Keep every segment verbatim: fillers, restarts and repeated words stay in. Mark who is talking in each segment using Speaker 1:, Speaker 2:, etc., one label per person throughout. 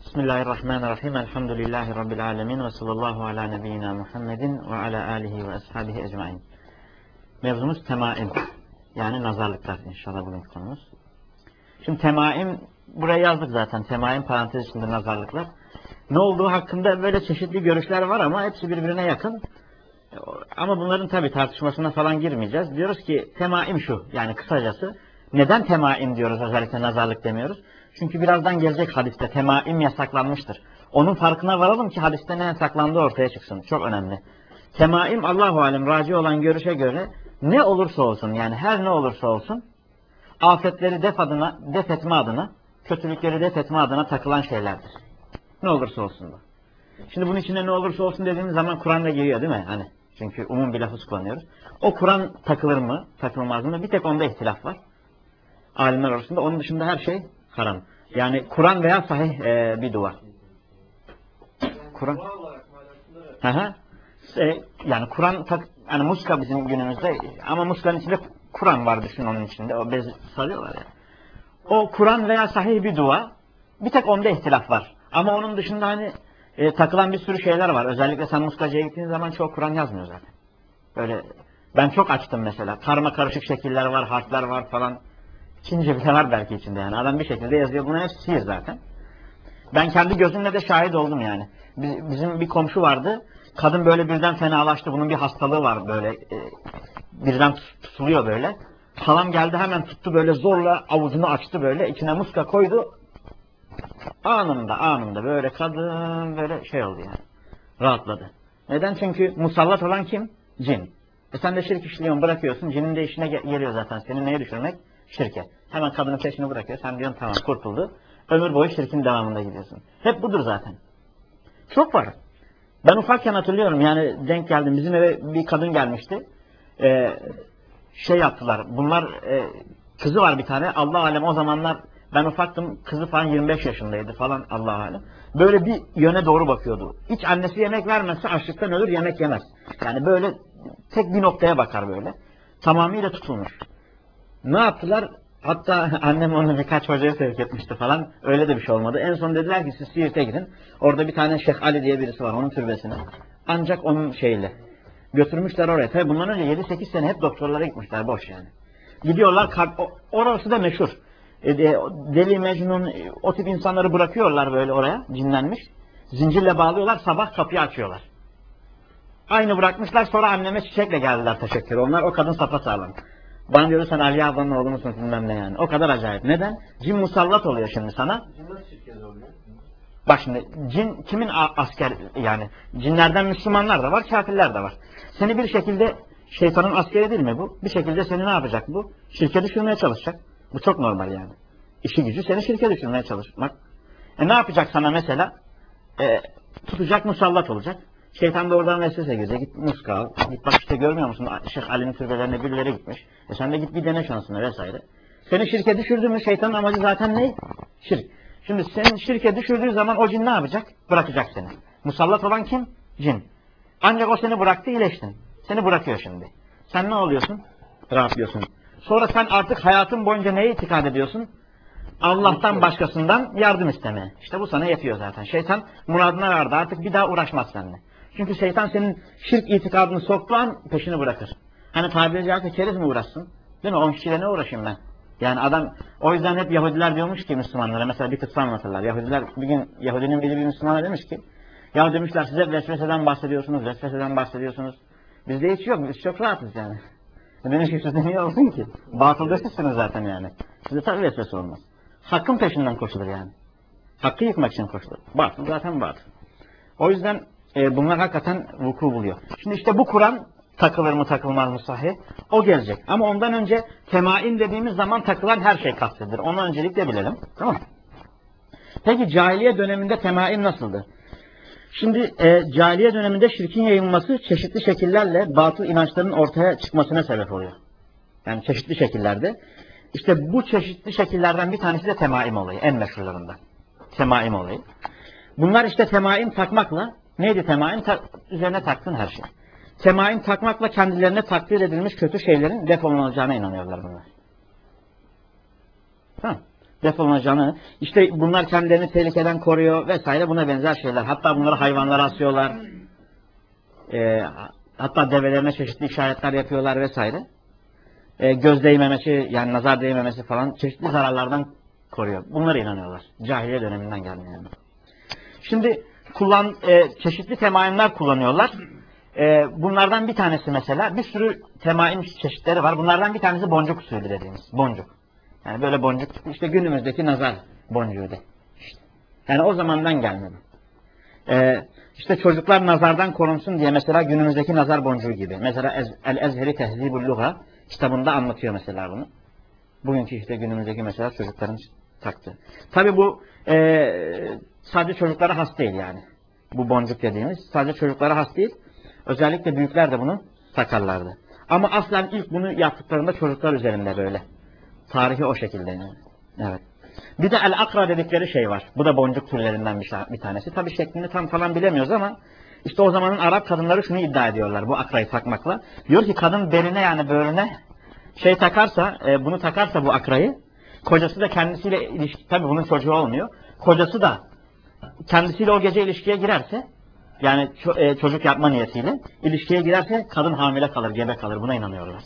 Speaker 1: Bismillahirrahmanirrahim. Elhamdülillahi Rabbil alemin. Ve sallallahu ala nebiyyina Muhammedin ve ala alihi ve ashabihi ecmain. Mevzumuz temaim. Yani nazarlıklar inşallah bugünkü konumuz. Şimdi temaim, buraya yazdık zaten. Temaim parantez içinde nazarlıklar. Ne olduğu hakkında böyle çeşitli görüşler var ama hepsi birbirine yakın. Ama bunların tabi tartışmasına falan girmeyeceğiz. Diyoruz ki temaim şu, yani kısacası. Neden temaim diyoruz, özellikle nazarlık demiyoruz? Çünkü birazdan gelecek hadiste temaim yasaklanmıştır. Onun farkına varalım ki hadiste ne yasaklandığı ortaya çıksın. Çok önemli. Temaim Allahu alem raci olan görüşe göre ne olursa olsun, yani her ne olursa olsun afetleri def adına, def etme adına, kötülükleri def etme adına takılan şeylerdir. Ne olursa olsun bu. Şimdi bunun içinde ne olursa olsun dediğimiz zaman Kur'an'da giriyor değil mi? Hani çünkü umum bir lafız kullanıyoruz. O Kur'an takılır mı, takılmaz mı? Bir tek onda ihtilaf var. Alimler arasında. Onun dışında her şey haram. Yani Kur'an veya sahih e, bir dua. Kur'an. E, yani Kur'an, yani muska bizim günümüzde, ama muskanın içinde Kur'an var, düşün onun içinde. O bez sarıyorlar ya. O Kur'an veya sahih bir dua. Bir tek onda ihtilaf var. Ama onun dışında hani e, takılan bir sürü şeyler var. Özellikle sen muskacıya gittiğin zaman çoğu Kur'an yazmıyor zaten. Böyle ben çok açtım mesela. Karma karışık şekiller var, harfler var falan. Çince bile var belki içinde yani. Adam bir şekilde yazıyor. Bunun hepsi sihir zaten. Ben kendi gözümle de şahit oldum yani. Bizim bir komşu vardı. Kadın böyle birden fenalaştı. Bunun bir hastalığı var böyle. E, birden tutuluyor böyle. Halam geldi hemen tuttu böyle zorla avucunu açtı böyle. İçine muska koydu. Anında anında böyle kadın böyle şey oldu yani. Rahatladı. Neden? Çünkü musallat olan kim? Cin. E sen de şirk işliyorsun, bırakıyorsun. Cinin de işine geliyor zaten. Seni neye düşürmek? Şirke. Hemen kadının peşini bırakıyor. Sen diyorsun tamam kurtuldu. Ömür boyu şirkin devamında gidiyorsun. Hep budur zaten. Çok var. Ben ufakken hatırlıyorum yani denk geldim. Bizim eve bir kadın gelmişti. Ee, şey yaptılar. Bunlar e, kızı var bir tane. Allah alem o zamanlar ben ufaktım. Kızı falan yirmi beş yaşındaydı falan Allah alem. Böyle bir yöne doğru bakıyordu. Hiç annesi yemek vermezse açlıktan ölür, yemek yemez. Yani böyle tek bir noktaya bakar böyle. Tamamıyla tutulmuş. Ne yaptılar? Hatta annem onu birkaç hocaya sevk etmişti falan. Öyle de bir şey olmadı. En son dediler ki siz Siirt'e gidin. Orada bir tane Şeyh Ali diye birisi var. Onun türbesine. Ancak onun şeyle. Götürmüşler oraya. Tabi bundan önce yedi sekiz sene hep doktorlara gitmişler. Boş yani. Gidiyorlar. Orası da meşhur. Deli, Mecnun o tip insanları bırakıyorlar böyle oraya. Cinlenmiş. Zincirle bağlıyorlar. Sabah kapıyı açıyorlar. Aynı bırakmışlar. Sonra anneme çiçekle geldiler teşekkür. Onlar o kadın sapasağlam. Bana diyordu sen Ali ablanın oğlu musun bilmem ne yani. O kadar acayip. Neden? Cin musallat oluyor şimdi sana.
Speaker 2: Cin nasıl şirket oluyor?
Speaker 1: Bak şimdi cin kimin asker yani cinlerden Müslümanlar da var, kafirler de var. Seni bir şekilde şeytanın askeri değil mi bu? Bir şekilde seni ne yapacak bu? Şirke düşürmeye çalışacak. Bu çok normal yani. İşi gücü seni şirke düşürmeye çalışmak. E ne yapacak sana mesela? E, tutacak musallat olacak. Şeytan da oradan vesvese girecek. Git muska al. Git bak işte görmüyor musun? Şeyh Ali'nin türbelerine birileri gitmiş. E sen de git bir dene şansına vesaire. Seni şirke düşürdü mü şeytanın amacı zaten ne? Şirk. Şimdi seni şirke düşürdüğü zaman o cin ne yapacak? Bırakacak seni. Musallat olan kim? Cin. Ancak o seni bıraktı, iyileştin. Seni bırakıyor şimdi. Sen ne oluyorsun? Rahatlıyorsun. Sonra sen artık hayatın boyunca neye itikad ediyorsun? Allah'tan başkasından yardım istemeye. İşte bu sana yetiyor zaten. Şeytan muradına vardı. Artık bir daha uğraşmaz seninle. Çünkü şeytan senin şirk itikadını soktuğu an peşini bırakır. Hani tabiri caizse keriz mi uğraşsın? Değil mi? On kişiyle ne uğraşayım ben? Yani adam, o yüzden hep Yahudiler diyormuş ki Müslümanlara, mesela bir kıssa anlatırlar. Yahudiler, bir gün Yahudinin biri bir Müslümana demiş ki, ya demişler size vesveseden bahsediyorsunuz, vesveseden bahsediyorsunuz. Bizde hiç yok, biz çok rahatız yani. Demiş ki sizde niye olsun ki? Batılda sizsiniz zaten yani. Sizde tabii vesvese olmaz. Hakkın peşinden koşulur yani. Hakkı yıkmak için koşulur. Batıl zaten batıl. O yüzden e, bunlar hakikaten vuku buluyor. Şimdi işte bu Kur'an takılır mı takılmaz mı sahih? O gelecek. Ama ondan önce temaim dediğimiz zaman takılan her şey kastedilir. Onu öncelikle bilelim. Tamam mı? Peki cahiliye döneminde temaim nasıldı? Şimdi e, cahiliye döneminde şirkin yayılması çeşitli şekillerle batıl inançların ortaya çıkmasına sebep oluyor. Yani çeşitli şekillerde. İşte bu çeşitli şekillerden bir tanesi de temaim olayı. En meşhurlarından. Temaim olayı. Bunlar işte temaim takmakla, neydi temaim? Ta üzerine taktığın her şey. Temaim takmakla kendilerine takdir edilmiş kötü şeylerin defolunacağına inanıyorlar bunlar. Tamam. defolunacağını, işte bunlar kendilerini tehlikeden koruyor vesaire, buna benzer şeyler. Hatta bunları hayvanlara asıyorlar. E, hatta develerine çeşitli işaretler yapıyorlar vesaire. E, göz değmemesi, yani nazar değmemesi falan çeşitli zararlardan koruyor. Bunlara inanıyorlar. Cahiliye döneminden gelmiyor yani. Şimdi kullan e, çeşitli temaimler kullanıyorlar. E, bunlardan bir tanesi mesela, bir sürü temaim çeşitleri var. Bunlardan bir tanesi boncuk usulü dediğimiz. Boncuk. Yani böyle boncuk, işte günümüzdeki nazar boncuğu de. İşte. Yani o zamandan gelmedi. E, işte çocuklar nazardan korunsun diye mesela günümüzdeki nazar boncuğu gibi. Mesela El-Ezheri Tehzibul Lugha kitabında anlatıyor mesela bunu. Bugünkü işte günümüzdeki mesela çocukların taktığı. Tabi bu e, sadece çocuklara has değil yani. Bu boncuk dediğimiz sadece çocuklara has değil. Özellikle büyükler de bunu takarlardı. Ama aslen ilk bunu yaptıklarında çocuklar üzerinde böyle. Tarihi o şekilde yani. Evet. Bir de el-akra dedikleri şey var. Bu da boncuk türlerinden bir, bir tanesi. Tabi şeklini tam falan bilemiyoruz ama işte o zamanın Arap kadınları şunu iddia ediyorlar bu akrayı takmakla. Diyor ki kadın beline yani böğrüne şey takarsa, e, bunu takarsa bu akrayı, kocası da kendisiyle ilişki, tabi bunun çocuğu olmuyor. Kocası da kendisiyle o gece ilişkiye girerse, yani ço e, çocuk yapma niyetiyle ilişkiye girerse kadın hamile kalır, gebe kalır. Buna inanıyorlar.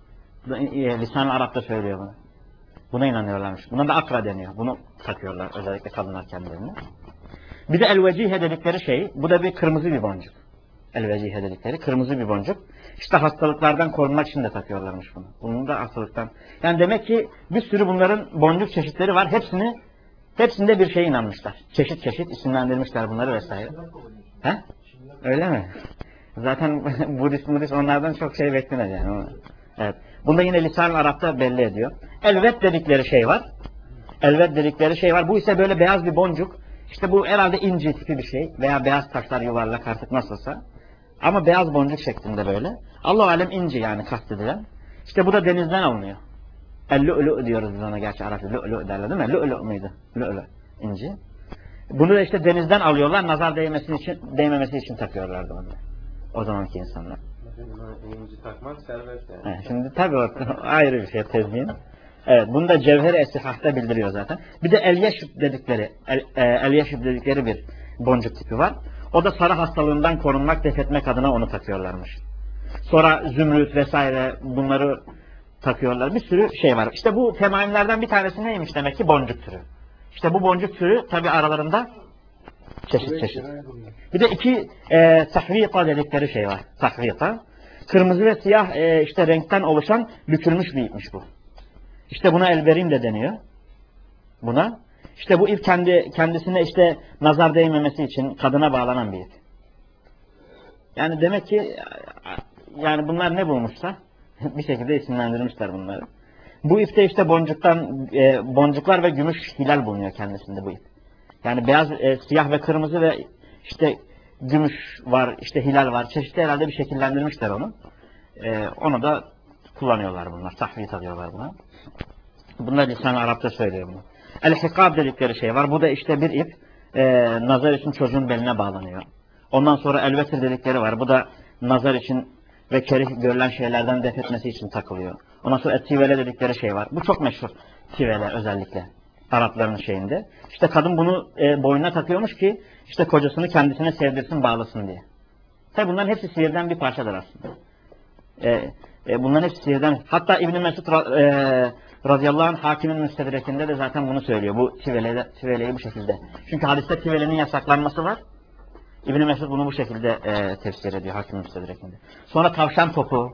Speaker 1: E, Lisan-ı Arap'ta söylüyor bunu. Buna inanıyorlarmış. Buna da akra deniyor. Bunu takıyorlar özellikle kadınlar kendilerine. Bir de el-vecihe dedikleri şey, bu da bir kırmızı bir boncuk. El-vecihe dedikleri kırmızı bir boncuk. İşte hastalıklardan korunmak için de takıyorlarmış bunu. Bunun da hastalıktan. Yani demek ki bir sürü bunların boncuk çeşitleri var. Hepsini, hepsinde bir şeye inanmışlar. Çeşit çeşit isimlendirmişler bunları vesaire. He? Öyle mi? Zaten Budist, Budist onlardan çok şey beklenir yani. Evet. Bunda yine Lisan-ı Arap'ta belli ediyor. Elvet dedikleri şey var. Elvet dedikleri şey var. Bu ise böyle beyaz bir boncuk. İşte bu herhalde inci tipi bir şey. Veya beyaz taşlar yuvarlak artık nasılsa. Ama beyaz boncuk şeklinde böyle. Allah-u alem inci yani kastedilen. İşte bu da denizden alınıyor. El-lu'lu diyoruz biz ona, gerçi Arapça lu'lu derler değil mi? Lu'lu muydu? Lu'lu inci. Bunu da işte denizden alıyorlar. Nazar değmesi için, değmemesi için takıyorlardı onu. O zamanki insanlar.
Speaker 2: İnci takmak serbest yani.
Speaker 1: He, şimdi tabii o ayrı bir şey tezmin. Evet, bunu da Cevher-i Esihah'ta bildiriyor zaten. Bir de el-yeşib dedikleri, el-yeşib el dedikleri bir boncuk tipi var. O da sarı hastalığından korunmak, def etmek adına onu takıyorlarmış. Sonra zümrüt vesaire bunları takıyorlar. Bir sürü şey var. İşte bu temaimlerden bir tanesi neymiş demek ki? Boncuk türü. İşte bu boncuk türü tabi aralarında çeşit çeşit. Bir de iki e, tahvita dedikleri şey var. Tahvita. Kırmızı ve siyah e, işte renkten oluşan bükülmüş bir ipmiş bu. İşte buna elberim de deniyor. Buna. İşte bu ip kendi kendisine işte nazar değmemesi için kadına bağlanan bir ip. Yani demek ki yani bunlar ne bulmuşsa bir şekilde isimlendirmişler bunları. Bu ipte işte boncuktan e, boncuklar ve gümüş hilal bulunuyor kendisinde bu ip. Yani beyaz, e, siyah ve kırmızı ve işte gümüş var, işte hilal var. Çeşitli herhalde bir şekillendirmişler onu. E, onu da kullanıyorlar bunlar. Tahvit alıyorlar buna. Bunlar Lisan-ı Arap'ta söylüyor bunu. El-hikab dedikleri şey var. Bu da işte bir ip e, nazar için çocuğun beline bağlanıyor. Ondan sonra el-vetir dedikleri var. Bu da nazar için ve kerih görülen şeylerden def etmesi için takılıyor. Ondan sonra et-tivele dedikleri şey var. Bu çok meşhur. Tivele özellikle. Arapların şeyinde. İşte kadın bunu e, boynuna takıyormuş ki işte kocasını kendisine sevdirsin, bağlasın diye. Tabi bunların hepsi sihirden bir parçadır aslında. E, e, bunların hepsi sihirden. Hatta İbn-i Mesud e, radıyallahu anh hakimin müstedrekinde de zaten bunu söylüyor. Bu tiveleyi, tiveleyi bu şekilde. Çünkü hadiste tivelenin yasaklanması var. İbn-i Mesud bunu bu şekilde e, tefsir ediyor hakimin müstedrekinde. Sonra tavşan topu.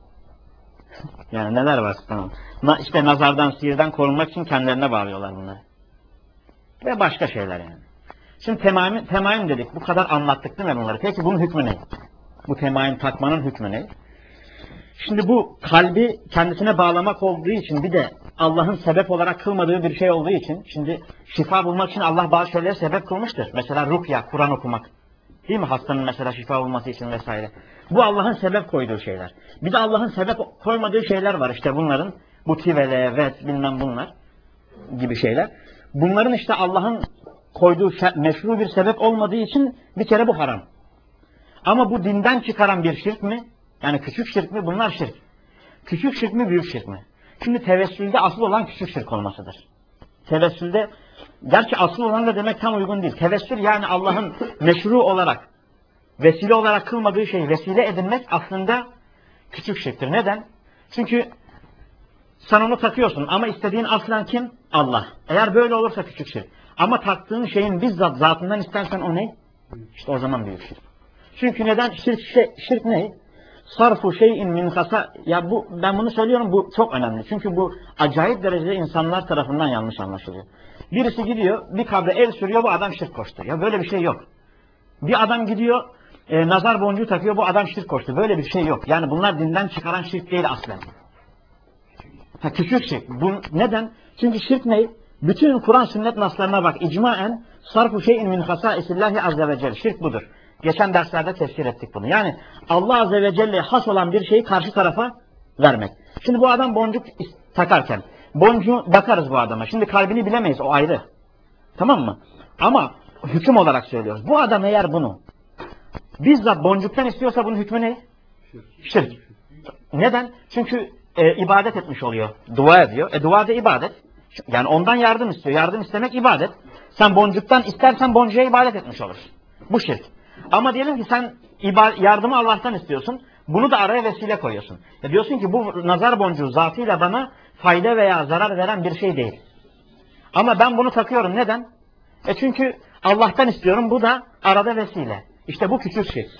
Speaker 1: Yani neler var tamam. Na, işte nazardan, sihirden korunmak için kendilerine bağlıyorlar bunları. Ve başka şeyler yani. Şimdi temaim, temaim dedik. Bu kadar anlattık değil mi bunları? Peki bunun hükmü ne? Bu temaim takmanın hükmü ne? Şimdi bu kalbi kendisine bağlamak olduğu için bir de Allah'ın sebep olarak kılmadığı bir şey olduğu için şimdi şifa bulmak için Allah bazı şeylere sebep kılmıştır. Mesela rukya, Kur'an okumak. Değil mi? Hastanın mesela şifa bulması için vesaire. Bu Allah'ın sebep koyduğu şeyler. Bir de Allah'ın sebep koymadığı şeyler var. İşte bunların bu tivele, vet, bilmem bunlar gibi şeyler. Bunların işte Allah'ın koyduğu meşru bir sebep olmadığı için bir kere bu haram. Ama bu dinden çıkaran bir şirk mi? Yani küçük şirk mi? Bunlar şirk. Küçük şirk mi? Büyük şirk mi? Şimdi tevessülde asıl olan küçük şirk olmasıdır. Tevessülde, gerçi asıl olan da demek tam uygun değil. Tevessül yani Allah'ın meşru olarak, vesile olarak kılmadığı şeyi vesile edinmek aslında küçük şirktir. Neden? Çünkü sen onu takıyorsun ama istediğin aslen kim? Allah. Eğer böyle olursa küçük şirk. Ama taktığın şeyin bizzat zatından istersen o ne? İşte o zaman büyük şirk. Çünkü neden? Şirk, şey, şirk ne? Sarfu şeyin min hasa. Ya bu, ben bunu söylüyorum, bu çok önemli. Çünkü bu acayip derecede insanlar tarafından yanlış anlaşılıyor. Birisi gidiyor bir kabre el sürüyor, bu adam şirk koştu. Ya böyle bir şey yok. Bir adam gidiyor e, nazar boncuğu takıyor, bu adam şirk koştu. Böyle bir şey yok. Yani bunlar dinden çıkaran şirk değil aslen. Ha, küçük şirk. Bu, neden? Çünkü şirk ne? Bütün Kur'an sünnet naslarına bak. İcmaen sarfu şeyin min hasaisillahi azze ve celle. Şirk budur. Geçen derslerde tefsir ettik bunu. Yani Allah azze ve celle'ye has olan bir şeyi karşı tarafa vermek. Şimdi bu adam boncuk takarken boncuğu bakarız bu adama. Şimdi kalbini bilemeyiz, o ayrı. Tamam mı? Ama hüküm olarak söylüyoruz. Bu adam eğer bunu bizzat boncuktan istiyorsa bunun hükmü ne? Şirk. Neden? Çünkü e, ibadet etmiş oluyor. Dua ediyor. E dua da ibadet. Yani ondan yardım istiyor. Yardım istemek ibadet. Sen boncuktan istersen boncuğa ibadet etmiş olursun. Bu şirk. Ama diyelim ki sen yardımı Allah'tan istiyorsun. Bunu da araya vesile koyuyorsun. Ya diyorsun ki bu nazar boncuğu zatıyla bana fayda veya zarar veren bir şey değil. Ama ben bunu takıyorum. Neden? E çünkü Allah'tan istiyorum. Bu da arada vesile. İşte bu küçük şirk.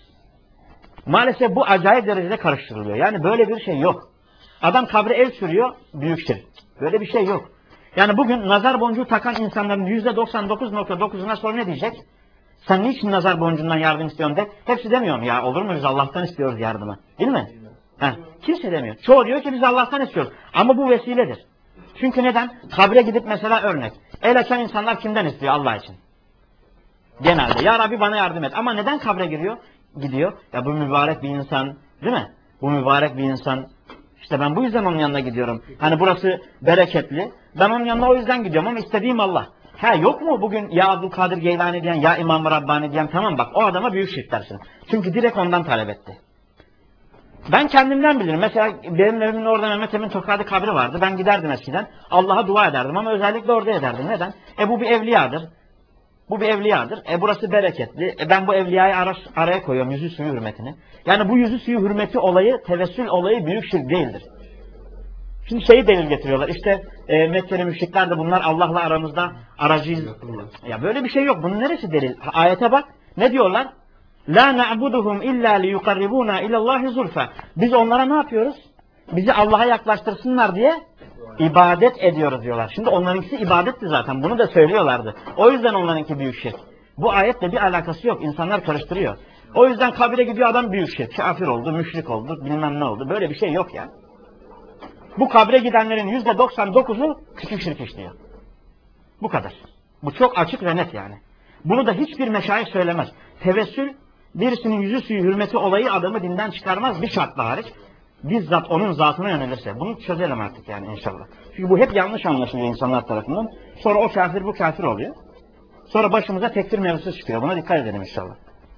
Speaker 1: Maalesef bu acayip derecede karıştırılıyor. Yani böyle bir şey yok. Adam kabre el sürüyor, büyük şirk. Böyle bir şey yok. Yani bugün nazar boncuğu takan insanların yüzde doksan dokuz nokta dokuzuna sonra ne diyecek? Sen niçin nazar boncuğundan yardım istiyorsun de. Hepsi demiyorum ya, olur mu, biz Allah'tan istiyoruz yardımı. Değil mi? Ha, kimse demiyor. Çoğu diyor ki biz Allah'tan istiyoruz. Ama bu vesiledir. Çünkü neden? Kabre gidip mesela örnek. El açan insanlar kimden istiyor? Allah için. Genelde. Ya Rabbi bana yardım et. Ama neden kabre giriyor? Gidiyor. Ya bu mübarek bir insan. Değil mi? Bu mübarek bir insan. İşte ben bu yüzden onun yanına gidiyorum. Hani burası bereketli. Ben onun yanına o yüzden gidiyorum ama istediğim Allah. Ha yok mu bugün ya Abdülkadir Geylani diyen, ya İmam-ı Rabbani diyen, tamam bak o adama büyük şirk dersin. Çünkü direkt ondan talep etti. Ben kendimden bilirim. Mesela benim evimin orada Mehmet Emin Tokadı kabri vardı. Ben giderdim eskiden. Allah'a dua ederdim ama özellikle orada ederdim. Neden? E bu bir evliyadır. Bu bir evliyadır. E burası bereketli. E ben bu evliyayı ara, araya koyuyorum yüzü suyu hürmetini. Yani bu yüzü suyu hürmeti olayı, tevessül olayı büyük şirk değildir. Şimdi şeyi delil getiriyorlar. İşte e, Mekkeli müşrikler de bunlar Allah'la aramızda aracıyız. Ya böyle bir şey yok. Bunun neresi delil? Ayete bak. Ne diyorlar? La na'buduhum illa liyukarribuna ilallahi zulfa. Biz onlara ne yapıyoruz? Bizi Allah'a yaklaştırsınlar diye ibadet ediyoruz diyorlar. Şimdi onlarınkisi ibadetti zaten. Bunu da söylüyorlardı. O yüzden onlarınki büyük şirk. Bu ayetle bir alakası yok. İnsanlar karıştırıyor. O yüzden kabire gidiyor adam büyük şirk. Kafir oldu, müşrik oldu, bilmem ne oldu. Böyle bir şey yok ya. Bu kabre gidenlerin yüzde doksan dokuzu küçük şirk işliyor. Bu kadar. Bu çok açık ve net yani. Bunu da hiçbir meşayih söylemez. Tevessül birisinin yüzü suyu hürmeti olayı adamı dinden çıkarmaz bir şartla hariç. Bizzat onun zatına yönelirse. Bunu çözelim artık yani inşallah. Çünkü bu hep yanlış anlaşılıyor insanlar tarafından. Sonra o kafir bu kafir oluyor. Sonra başımıza tekfir mevzusu çıkıyor. Buna dikkat edelim inşallah.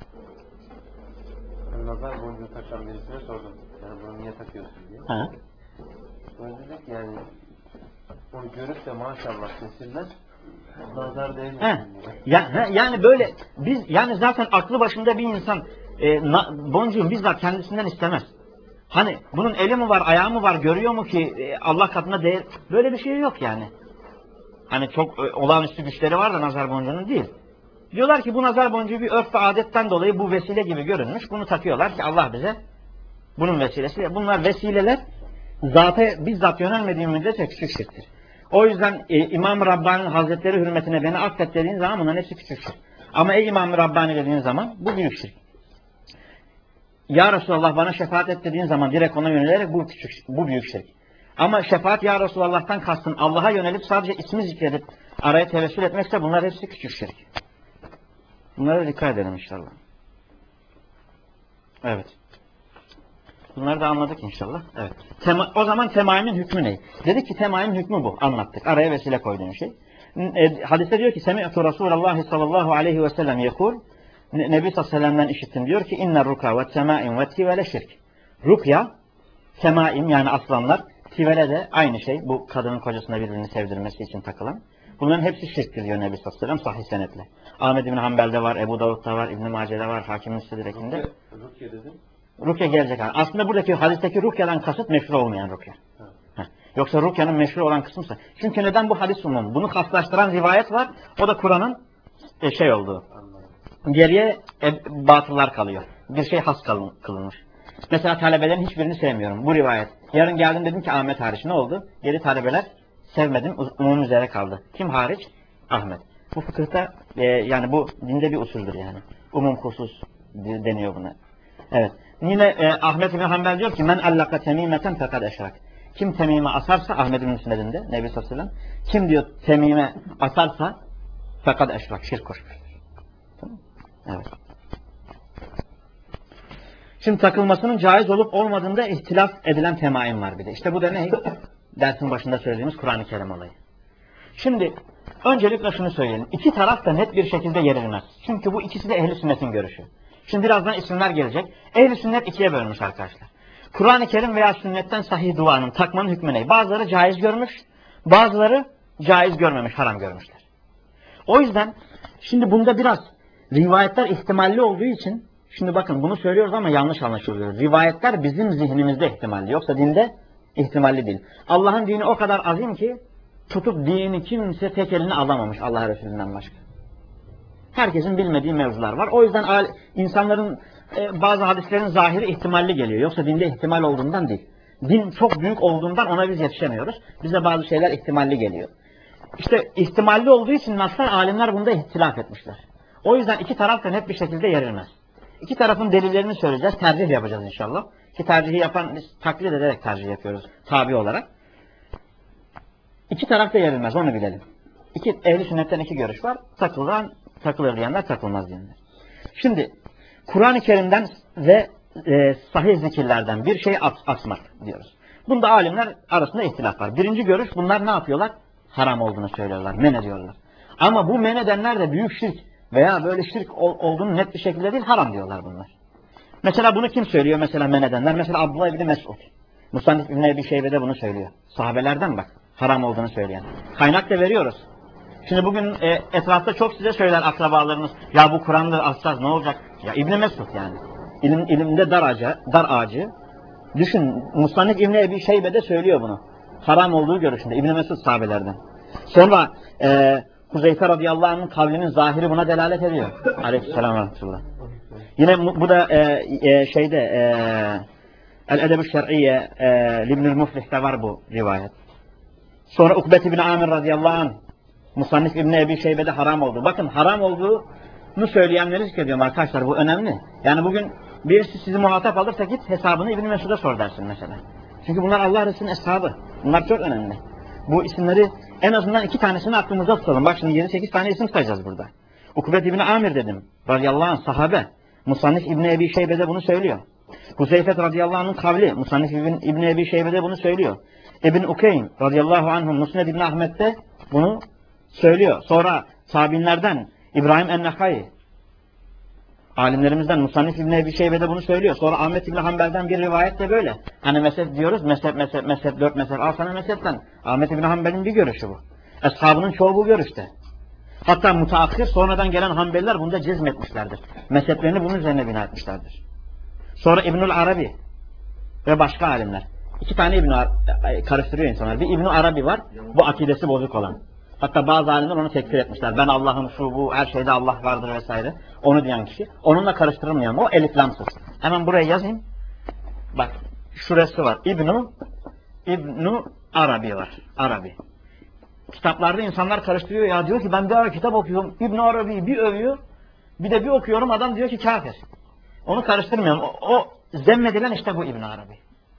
Speaker 2: Ben nazar boncuğu takan birisine sordum. Yani bunu niye takıyorsun diye.
Speaker 1: Ha.
Speaker 2: O dedik yani onu görüp de maşallah kesilmez. Nazar değmesin diye.
Speaker 1: Ya, he, yani böyle biz yani zaten aklı başında bir insan e, na, boncuğun bizzat kendisinden istemez. Hani bunun eli mi var, ayağı mı var, görüyor mu ki e, Allah katında değer, böyle bir şey yok yani. Hani çok e, olağanüstü güçleri var da nazar boncuğunun değil. Diyorlar ki bu nazar boncuğu bir örf ve adetten dolayı bu vesile gibi görünmüş. Bunu takıyorlar ki Allah bize bunun vesilesi. Bunlar vesileler zata bizzat yönelmediği müddetçe küçük şirktir. O yüzden e, İmam-ı Rabbani Hazretleri hürmetine beni affet dediğin zaman bunların hepsi küçük şirk. Ama ey İmam-ı Rabbani dediğin zaman bu büyük şirk. Ya Resulallah bana şefaat et dediğin zaman direkt ona yönelerek bu küçük, bu büyük şirk. Ama şefaat ya Resulallah'tan kastın Allah'a yönelip sadece ismi zikredip araya tevessül etmekse bunlar hepsi küçük şirk. Bunlara dikkat edelim inşallah. Evet. Bunları da anladık inşallah. Evet. Tema, o zaman temaimin hükmü ne? Dedik ki temaimin hükmü bu. Anlattık. Araya vesile koyduğun şey. E, hadiste diyor ki Semi'tu Resulallah sallallahu aleyhi ve sellem yekul Nebi sallallahu aleyhi ve sellem'den işittim. Diyor ki inner ruka ve temaim ve tivele şirk. Rukya, temaim yani aslanlar, tivele de aynı şey. Bu kadının kocasına birbirini sevdirmesi için takılan. Bunların hepsi şirktir diyor Nebi sallallahu aleyhi ve sellem sahih senetle. Ahmed İbn Hanbel'de var, Ebu Davud'da var, İbn Mace'de var, Hakim Müstedrek'inde.
Speaker 2: Rukiye, rukiye dedim.
Speaker 1: Rukiye gelecek. Aslında buradaki hadisteki rukyeden kasıt meşru olmayan rukiye. Heh. Yoksa rukyanın meşru olan kısmısa. Çünkü neden bu hadis umum? Bunu haslaştıran rivayet var. O da Kur'an'ın e, şey olduğu. Anladım. Geriye e, batıllar kalıyor. Bir şey has kılınmış. Mesela talebelerin hiçbirini sevmiyorum. Bu rivayet. Yarın geldim dedim ki Ahmet hariç ne oldu? Geri talebeler sevmedim. Umum üzere kaldı. Kim hariç? Ahmet. Bu fıkıhta e, yani bu dinde bir usuldür yani. Umum husus deniyor buna. Evet. Yine e, Ahmet İbn Hanbel diyor ki men allaka temimeten fekad eşrak. Kim temime asarsa Ahmet'in müsnedinde Nebi sallallahu aleyhi ve sellem kim diyor temime asarsa fekad eşrak şirk koşmuştur. Tamam. Evet. Şimdi takılmasının caiz olup olmadığında ihtilaf edilen temaim var bir de. İşte bu da ne? Dersin başında söylediğimiz Kur'an-ı Kerim olayı. Şimdi öncelikle şunu söyleyelim. İki taraf da net bir şekilde yerilmez. Çünkü bu ikisi de ehl-i sünnetin görüşü. Şimdi birazdan isimler gelecek. Ehl-i sünnet ikiye bölmüş arkadaşlar. Kur'an-ı Kerim veya sünnetten sahih duanın takmanın hükmü ne? Bazıları caiz görmüş, bazıları caiz görmemiş, haram görmüşler. O yüzden şimdi bunda biraz rivayetler ihtimalli olduğu için şimdi bakın bunu söylüyoruz ama yanlış anlaşılıyor. Rivayetler bizim zihnimizde ihtimalli. Yoksa dinde ihtimalli değil. Allah'ın dini o kadar azim ki tutup dini kimse tek eline alamamış Allah Resulü'nden başka. Herkesin bilmediği mevzular var. O yüzden insanların e, bazı hadislerin zahiri ihtimalli geliyor. Yoksa dinde ihtimal olduğundan değil. Din çok büyük olduğundan ona biz yetişemiyoruz. Bize bazı şeyler ihtimalli geliyor. İşte ihtimalli olduğu için naslar alimler bunda ihtilaf etmişler. O yüzden iki taraf da net bir şekilde yerilmez. İki tarafın delillerini söyleyeceğiz. Tercih yapacağız inşallah. Ki tercihi yapan biz taklit ederek tercih yapıyoruz. Tabi olarak. İki taraf da yerilmez. Onu bilelim. İki, ehl-i sünnetten iki görüş var. Takılan, takılır diyenler, takılmaz diyenler. Şimdi Kur'an-ı Kerim'den ve e, sahih zikirlerden bir şey as asmak diyoruz. Bunda alimler arasında ihtilaf var. Birinci görüş bunlar ne yapıyorlar? Haram olduğunu söylüyorlar. Men ediyorlar. Ama bu men edenler de büyük şirk veya böyle şirk ol, olduğunu net bir şekilde değil haram diyorlar bunlar. Mesela bunu kim söylüyor mesela men edenler? Mesela Abdullah İbni Mesud. Musannif İbni Ebi Şeybe'de bunu söylüyor. Sahabelerden bak. Haram olduğunu söyleyen. Kaynak da veriyoruz. Şimdi bugün e, etrafta çok size söyler akrabalarınız. Ya bu Kur'an'da alsaz ne olacak? Ya İbni Mesud yani. İlim, ilimde dar ağacı, dar ağacı. Düşün Musannif İbni Ebi Şeybe'de söylüyor bunu. Haram olduğu görüşünde. İbni Mesud sahabelerden. Sonra e, Huzeyfe radıyallahu anh'ın kavlinin zahiri buna delalet ediyor. Aleykümselam ve rahmetullah. Yine bu da e, e, şeyde e, El-Edeb-i Şer'iyye e, Libnül Muflih'te var bu rivayet. Sonra Ukbet İbni Amir radıyallahu anh Musannif İbni Ebi Şeybe'de haram oldu. Bakın haram olduğunu söyleyenleri zikrediyorum arkadaşlar. Bu önemli. Yani bugün birisi sizi muhatap alırsa git hesabını İbni Mesud'a sor dersin mesela. Çünkü bunlar Allah Resulü'nün eshabı. Bunlar çok önemli. Bu isimleri en azından iki tanesini aklımızda tutalım. Bak şimdi yedi sekiz tane isim sayacağız burada. Ukbet İbni Amir dedim. Radıyallahu anh sahabe. Musannif İbni Ebi Şeybe'de bunu söylüyor. Huzeyfet radıyallahu anh'ın kavli. Musannif İbni Ebi Şeybe'de bunu söylüyor. İbn Ukeym radıyallahu anh'ın Musned İbni Ahmet'te bunu söylüyor. Sonra tabi'inlerden İbrahim en-Nakai alimlerimizden Musannif İbni Ebi Şeybe'de bunu söylüyor. Sonra Ahmet İbni Hanbel'den bir rivayet de böyle. Hani mezhep diyoruz. Mezhep, mezhep, mezhep, dört mezhep. Al sana mezhepten. Ahmet İbni Hanbel'in bir görüşü bu. Eshabının çoğu bu görüşte. Hatta mutaakhir sonradan gelen Hanbeliler bunda cezmetmişlerdir. Mezheplerini bunun üzerine bina etmişlerdir. Sonra İbnül Arabi ve başka alimler. İki tane İbn karıştırıyor insanlar. Bir İbn Arabi var. Bu akidesi bozuk olan. Hatta bazı alimler onu tekfir etmişler. Ben Allah'ım şu bu her şeyde Allah vardır vesaire. Onu diyen kişi. Onunla karıştırılmayan o eliflamsız. Hemen buraya yazayım. Bak şurası var. İbnu İbnu Arabi var. Arabi. Kitaplarda insanlar karıştırıyor ya. Diyor ki ben bir ara kitap okuyorum. İbn Arabi'yi bir övüyor. Bir de bir okuyorum adam diyor ki kafir. Onu karıştırmıyorum. O, o zemmedilen işte bu İbn Arabi.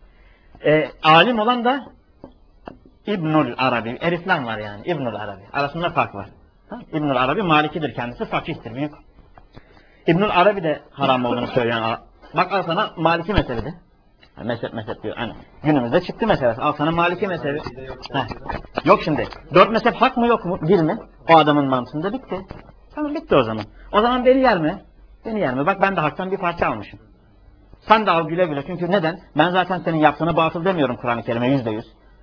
Speaker 1: E, alim olan da İbnül Arabi. Eliflam var yani. İbnül Arabi. Arasında fark var. Ha? İbnül Arabi Malikidir kendisi. Fakihtir. Büyük. İbnül Arabi de haram olduğunu söyleyen. Bak al sana Maliki mezhebi de. Mezhep mezhep diyor. Hani günümüzde çıktı mesela. Al sana Maliki mezhebi. Heh. Yok şimdi. Dört mezhep hak mı yok mu? Bir mi? O adamın mantığında bitti. Tamam bitti o zaman. O zaman beni yer mi? Beni yer mi? Bak ben de haktan bir parça almışım. Sen de al güle güle. Çünkü neden? Ben zaten senin yaptığını batıl demiyorum Kur'an-ı Kerim'e yüzde yüz.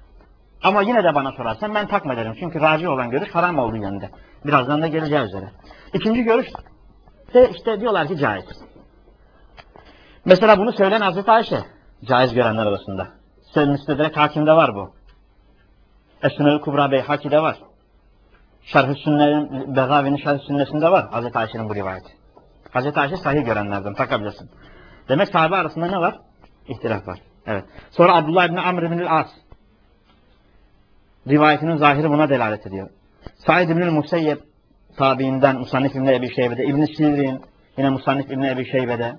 Speaker 1: Ama yine de bana sorarsan ben takma derim. Çünkü raci olan görüş haram olduğu yönünde. Birazdan da geleceğiz üzere. İkinci görüş de işte diyorlar ki caiz. Mesela bunu söyleyen Hazreti Ayşe. Caiz görenler arasında. Müstedrek Hakim'de var bu. Es-Sünel-i Kubra Beyhaki'de var. Şerh-i Sünne'nin, Begavi'nin Şerh-i Sünne'sinde var Hazreti Ayşe'nin bu rivayeti. Hazreti Ayşe sahih görenlerden, takabilirsin. Demek sahabe arasında ne var? İhtilaf var. Evet. Sonra Abdullah ibn Amr ibn al-As rivayetinin zahiri buna delalet ediyor. Said ibn Musayyeb tabiinden Musannif ibn Ebi Şeybe'de, İbn Sirin yine Musannif ibn Ebi Şeybe'de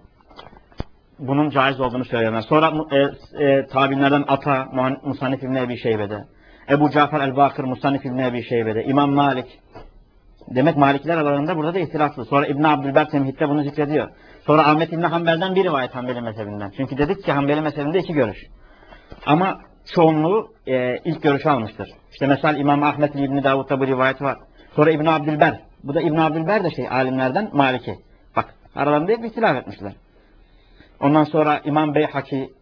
Speaker 1: bunun caiz olduğunu söylüyorlar. Sonra e, e, tabiinlerden Ata Musannif ibn Ebi Şeybe'de, Ebu Cafer el-Bakır Musannif ibn Ebi Şeybe'de, İmam Malik. Demek Malikler aralarında burada da ihtilaflı. Sonra İbn Abdülber Temhid'de bunu zikrediyor. Sonra Ahmet İbn Hanbel'den bir rivayet Hanbeli mezhebinden. Çünkü dedik ki Hanbeli mezhebinde iki görüş. Ama çoğunluğu e, ilk görüşü almıştır. İşte mesela İmam Ahmet İbn Davud'da bu rivayet var. Sonra İbn Abdülber. Bu da İbn Abdülber de şey alimlerden Maliki. Bak aralarında hep ihtilaf etmişler. Ondan sonra İmam Beyhaki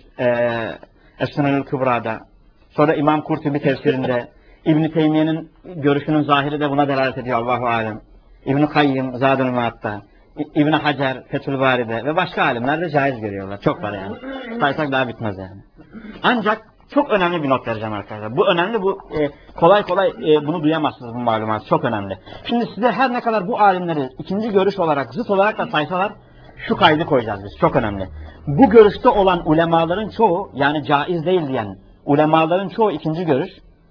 Speaker 1: Es-Sünenül Kübra'da. Sonra İmam Kurtubi tefsirinde. İbn Teymiye'nin görüşünün zahiri de buna delalet ediyor Allahu alem. İbn Kayyim Zadül Maat'ta. İbn Hacer Fethül Bari'de ve başka alimler de caiz görüyorlar. Çok var yani. Saysak daha bitmez yani. Ancak çok önemli bir not vereceğim arkadaşlar. Bu önemli, bu e, kolay kolay e, bunu duyamazsınız bu malumat. Çok önemli. Şimdi size her ne kadar bu alimleri ikinci görüş olarak, zıt olarak da saysalar şu kaydı koyacağız biz. Çok önemli. Bu görüşte olan ulemaların çoğu, yani caiz değil diyen ulemaların çoğu ikinci görüş,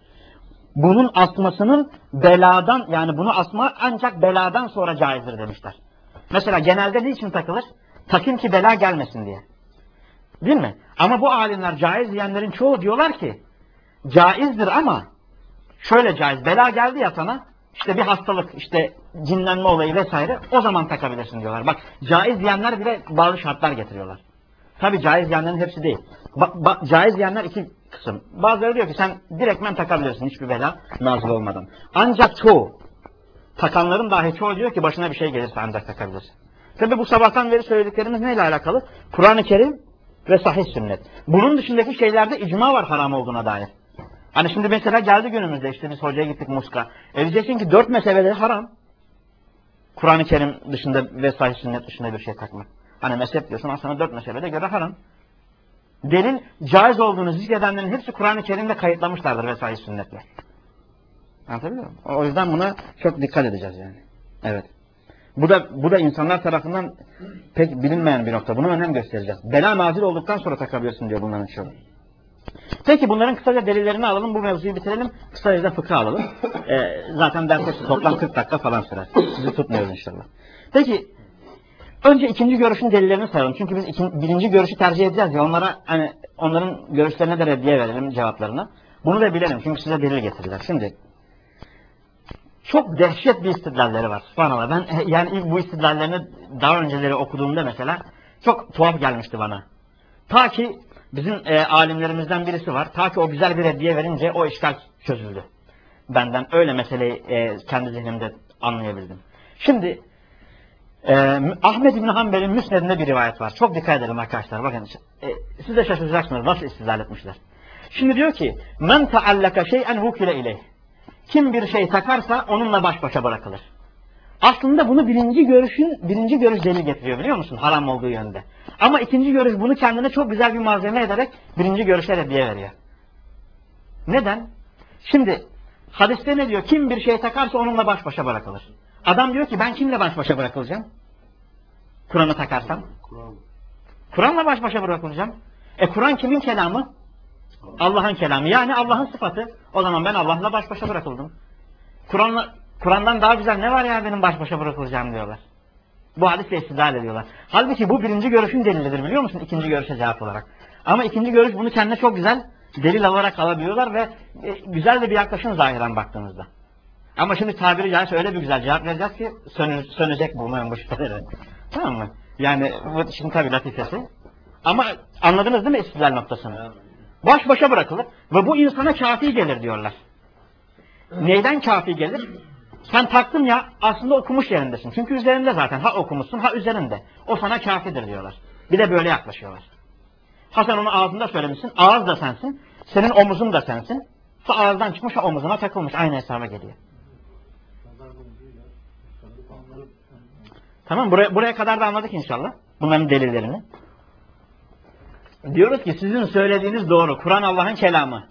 Speaker 1: bunun asmasının beladan, yani bunu asma ancak beladan sonra caizdir demişler. Mesela genelde niçin takılır? Takın ki bela gelmesin diye. Değil mi? Ama bu alimler caiz diyenlerin çoğu diyorlar ki caizdir ama şöyle caiz. Bela geldi ya sana, işte bir hastalık, işte cinlenme olayı vesaire, o zaman takabilirsin diyorlar. Bak caiz diyenler bile bazı şartlar getiriyorlar. Tabi caiz diyenlerin hepsi değil. Ba ba caiz diyenler iki kısım. Bazıları diyor ki sen direktmen takabilirsin hiçbir bela nazil olmadan. Ancak çoğu, takanların dahi çoğu diyor ki başına bir şey gelirse ancak takabilirsin. Tabi bu sabahtan beri söylediklerimiz neyle alakalı? Kur'an-ı Kerim ve sahih sünnet. Bunun dışındaki şeylerde icma var haram olduğuna dair. Hani şimdi mesela geldi günümüzde, işte biz hocaya gittik muska. E diyeceksin ki dört meselede haram. Kur'an-ı Kerim dışında ve sahih sünnet dışında bir şey takmak. Hani mezhep diyorsun aslında dört meselede göre haram. Delil caiz olduğunu zikredenlerin hepsi Kur'an-ı Kerim'de kayıtlamışlardır ve sahih sünnetle. Anlatabiliyor muyum? O yüzden buna çok dikkat edeceğiz yani. Evet. Bu da bu da insanlar tarafından pek bilinmeyen bir nokta. Buna önem göstereceğiz. Bela nazil olduktan sonra takabiliyorsun diyor bunların çoğu. Peki bunların kısaca delillerini alalım. Bu mevzuyu bitirelim. Kısaca da fıkıh alalım. Ee, zaten ders toplam kırk dakika falan sürer. Sizi tutmuyoruz inşallah. Peki önce ikinci görüşün delillerini sayalım. Çünkü biz ikinci, birinci görüşü tercih edeceğiz ya, onlara hani onların görüşlerine de reddiye verelim cevaplarını. Bunu da bilelim çünkü size delil getirdiler. Şimdi çok dehşet bir istidlalleri var. Subhanallah. Ben yani ilk bu istidlallerini daha önceleri okuduğumda mesela çok tuhaf gelmişti bana. Ta ki bizim e, alimlerimizden birisi var. Ta ki o güzel bir reddiye verince o işgal çözüldü. Benden öyle meseleyi e, kendi zihnimde anlayabildim. Şimdi e, Ahmed İbn Hanbel'in Müsned'inde bir rivayet var. Çok dikkat edelim arkadaşlar. Bakın e, siz de şaşıracaksınız nasıl istidlal etmişler. Şimdi diyor ki men taallaka şey'en vukile ileyh. Kim bir şey takarsa onunla baş başa bırakılır. Aslında bunu birinci görüşün birinci görüş delil getiriyor biliyor musun? Haram olduğu yönde. Ama ikinci görüş bunu kendine çok güzel bir malzeme ederek birinci görüşe reddiye veriyor. Neden? Şimdi hadiste ne diyor? Kim bir şey takarsa onunla baş başa bırakılır. Adam diyor ki ben kimle baş başa bırakılacağım? Kur'an'ı takarsam. Kur'an'la baş başa bırakılacağım. E Kur'an kimin kelamı? Allah'ın kelamı. Yani Allah'ın sıfatı. O zaman ben Allah'la baş başa bırakıldım. Kur'an'la Kur'an'dan daha güzel ne var ya benim baş başa bırakılacağım diyorlar. Bu hadisle istidlal ediyorlar. Halbuki bu birinci görüşün delilidir biliyor musun? İkinci görüşe cevap olarak. Ama ikinci görüş bunu kendine çok güzel delil olarak alabiliyorlar ve e, güzel de bir yaklaşım zahiren baktığınızda. Ama şimdi tabiri caizse öyle bir güzel cevap vereceğiz ki sönü, sönecek bu bu şüpheleri. Tamam mı? Yani bu şimdi tabii latifesi. Ama anladınız değil mi istidlal noktasını? Baş başa bırakılır ve bu insana kafi gelir diyorlar. Neyden kafi gelir? Sen taktın ya aslında okumuş yerindesin. Çünkü üzerinde zaten ha okumuşsun ha üzerinde. O sana kafidir diyorlar. Bir de böyle yaklaşıyorlar. Ha sen onu ağzında söylemişsin. Ağız da sensin. Senin omuzun da sensin. Ha ağızdan çıkmış, ha omuzuna takılmış. Aynı hesaba geliyor. Tamam, buraya, buraya kadar da anladık inşallah. Bunların delillerini. Diyoruz ki sizin söylediğiniz doğru. Kur'an Allah'ın kelamı.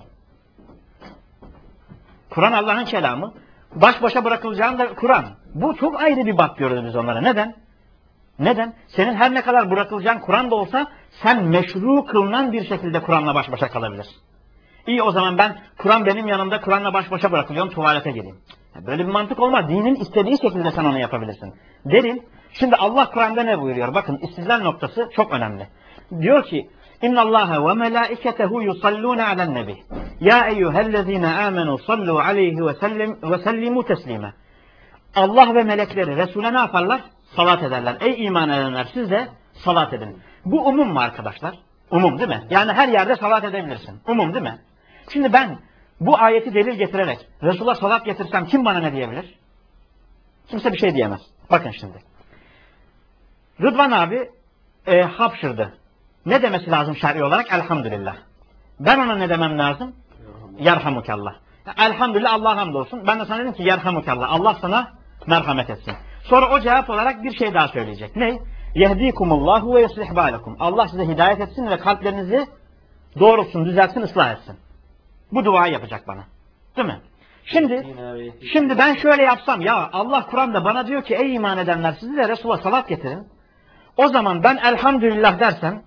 Speaker 1: Kur'an Allah'ın kelamı. Baş başa bırakılacağını da Kur'an. Bu çok ayrı bir bak diyoruz biz onlara. Neden? Neden? Senin her ne kadar bırakılacağın Kur'an da olsa sen meşru kılınan bir şekilde Kur'an'la baş başa kalabilirsin. İyi, o zaman ben Kur'an benim yanımda, Kur'an'la baş başa bırakılıyorum, tuvalete gireyim. Böyle bir mantık olmaz. Dinin istediği şekilde sen onu yapabilirsin. Delil. Şimdi Allah Kur'an'da ne buyuruyor? Bakın, istidlal noktası çok önemli. Diyor ki İnna Allaha ve melâiketehu yusallûne alen nebi. Ya eyyühellezîne âmenû sallû aleyhi ve sellim ve sellimû teslîme. Allah ve melekleri Resul'e ne yaparlar? Salat ederler. Ey iman edenler, siz de salat edin. Bu umum mu arkadaşlar? Umum değil mi? Yani her yerde salat edebilirsin. Umum değil mi? Şimdi ben bu ayeti delil getirerek Resul'a salat getirsem kim bana ne diyebilir? Kimse bir şey diyemez. Bakın şimdi. Rıdvan abi e, hapşırdı. Ne demesi lazım şer'i olarak? Elhamdülillah. Ben ona ne demem lazım? Yerhamukallah. Elhamdülillah, Allah'a hamdolsun. Ben de sana dedim ki yerhamukallah. Allah sana merhamet etsin. Sonra o cevap olarak bir şey daha söyleyecek. Ne? Yehdikumullahu ve yuslih balekum. Allah size hidayet etsin ve kalplerinizi doğrultsun, düzeltsin, ıslah etsin. Bu duayı yapacak bana. Değil mi? Şimdi şimdi ben şöyle yapsam, ya Allah Kur'an'da bana diyor ki ey iman edenler, siz de Resul'a salat getirin. O zaman ben elhamdülillah dersem,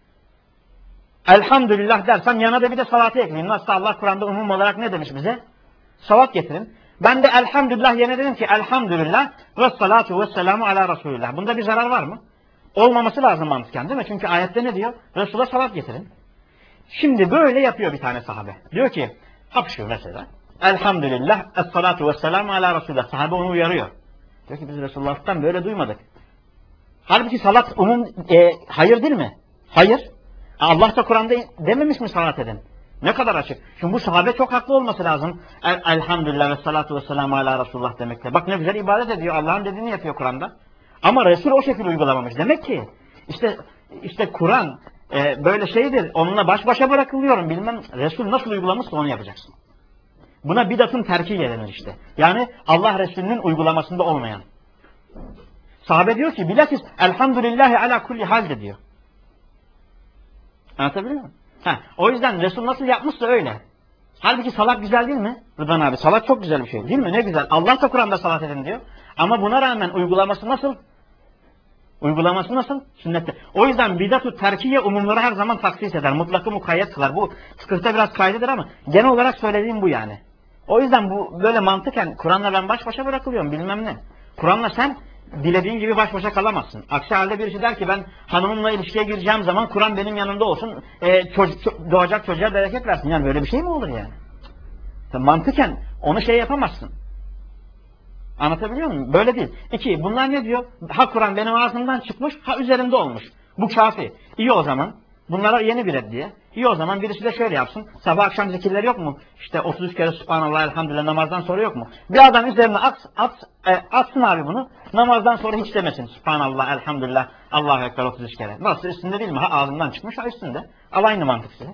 Speaker 1: elhamdülillah dersem yana da bir de salatı ekleyeyim. Nasıl Allah Kur'an'da umum olarak ne demiş bize? Salat getirin. Ben de elhamdülillah yerine dedim ki elhamdülillah ve salatu ve selamu ala Resulillah. Bunda bir zarar var mı? Olmaması lazım mantıken, değil mi? Çünkü ayette ne diyor? Resul'a salat getirin. Şimdi böyle yapıyor bir tane sahabe. Diyor ki hapşıyor mesela. Elhamdülillah es salatu ve selamu ala Resulillah. Sahabe onu uyarıyor. Diyor ki biz Resulullah'tan böyle duymadık. Halbuki salat umum e, hayır değil mi? Hayır. Allah da Kur'an'da dememiş mi salat edin? Ne kadar açık. Şimdi bu sahabe çok haklı olması lazım. El, elhamdülillah ve salatu ve selamu ala Resulullah demekte. Bak ne güzel ibadet ediyor. Allah'ın dediğini yapıyor Kur'an'da. Ama Resul o şekilde uygulamamış. Demek ki işte işte Kur'an e, böyle şeydir. Onunla baş başa bırakılıyorum. Bilmem Resul nasıl uygulamışsa onu yapacaksın. Buna bidatın terki denir işte. Yani Allah Resulü'nün uygulamasında olmayan. Sahabe diyor ki bilakis elhamdülillahi ala kulli halde diyor. Anlatabiliyor muyum? Ha, o yüzden Resul nasıl yapmışsa öyle. Halbuki salat güzel değil mi? Rıdvan abi, salat çok güzel bir şey değil mi? Ne güzel. Allah da Kur'an'da salat edin diyor. Ama buna rağmen uygulaması nasıl? Uygulaması nasıl? Sünnette. O yüzden bidat-ı terkiye umumları her zaman taksis eder. Mutlakı mukayyet kılar. Bu fıkıhta biraz kaydedir ama genel olarak söylediğim bu yani. O yüzden bu böyle mantıken Kur'an'la ben baş başa bırakılıyorum bilmem ne. Kur'an'la sen dilediğin gibi baş başa kalamazsın. Aksi halde birisi der ki ben hanımımla ilişkiye gireceğim zaman Kur'an benim yanımda olsun. E, çocuk, ço doğacak çocuğa bereket versin. Yani böyle bir şey mi olur yani? Sen mantıken onu şey yapamazsın. Anlatabiliyor muyum? Böyle değil. İki, bunlar ne diyor? Ha Kur'an benim ağzımdan çıkmış, ha üzerinde olmuş. Bu kafi. İyi o zaman. Bunlara yeni bir reddiye. İyi o zaman birisi de şöyle yapsın. Sabah akşam zikirleri yok mu? İşte otuz üç kere Subhanallah elhamdülillah namazdan sonra yok mu? Bir adam üzerine at, at, e, atsın abi bunu. Namazdan sonra hiç demesin. Subhanallah elhamdülillah Allahu Ekber otuz üç kere. Nasıl üstünde değil mi? Ha ağzından çıkmış, ha üstünde. Al aynı mantık size.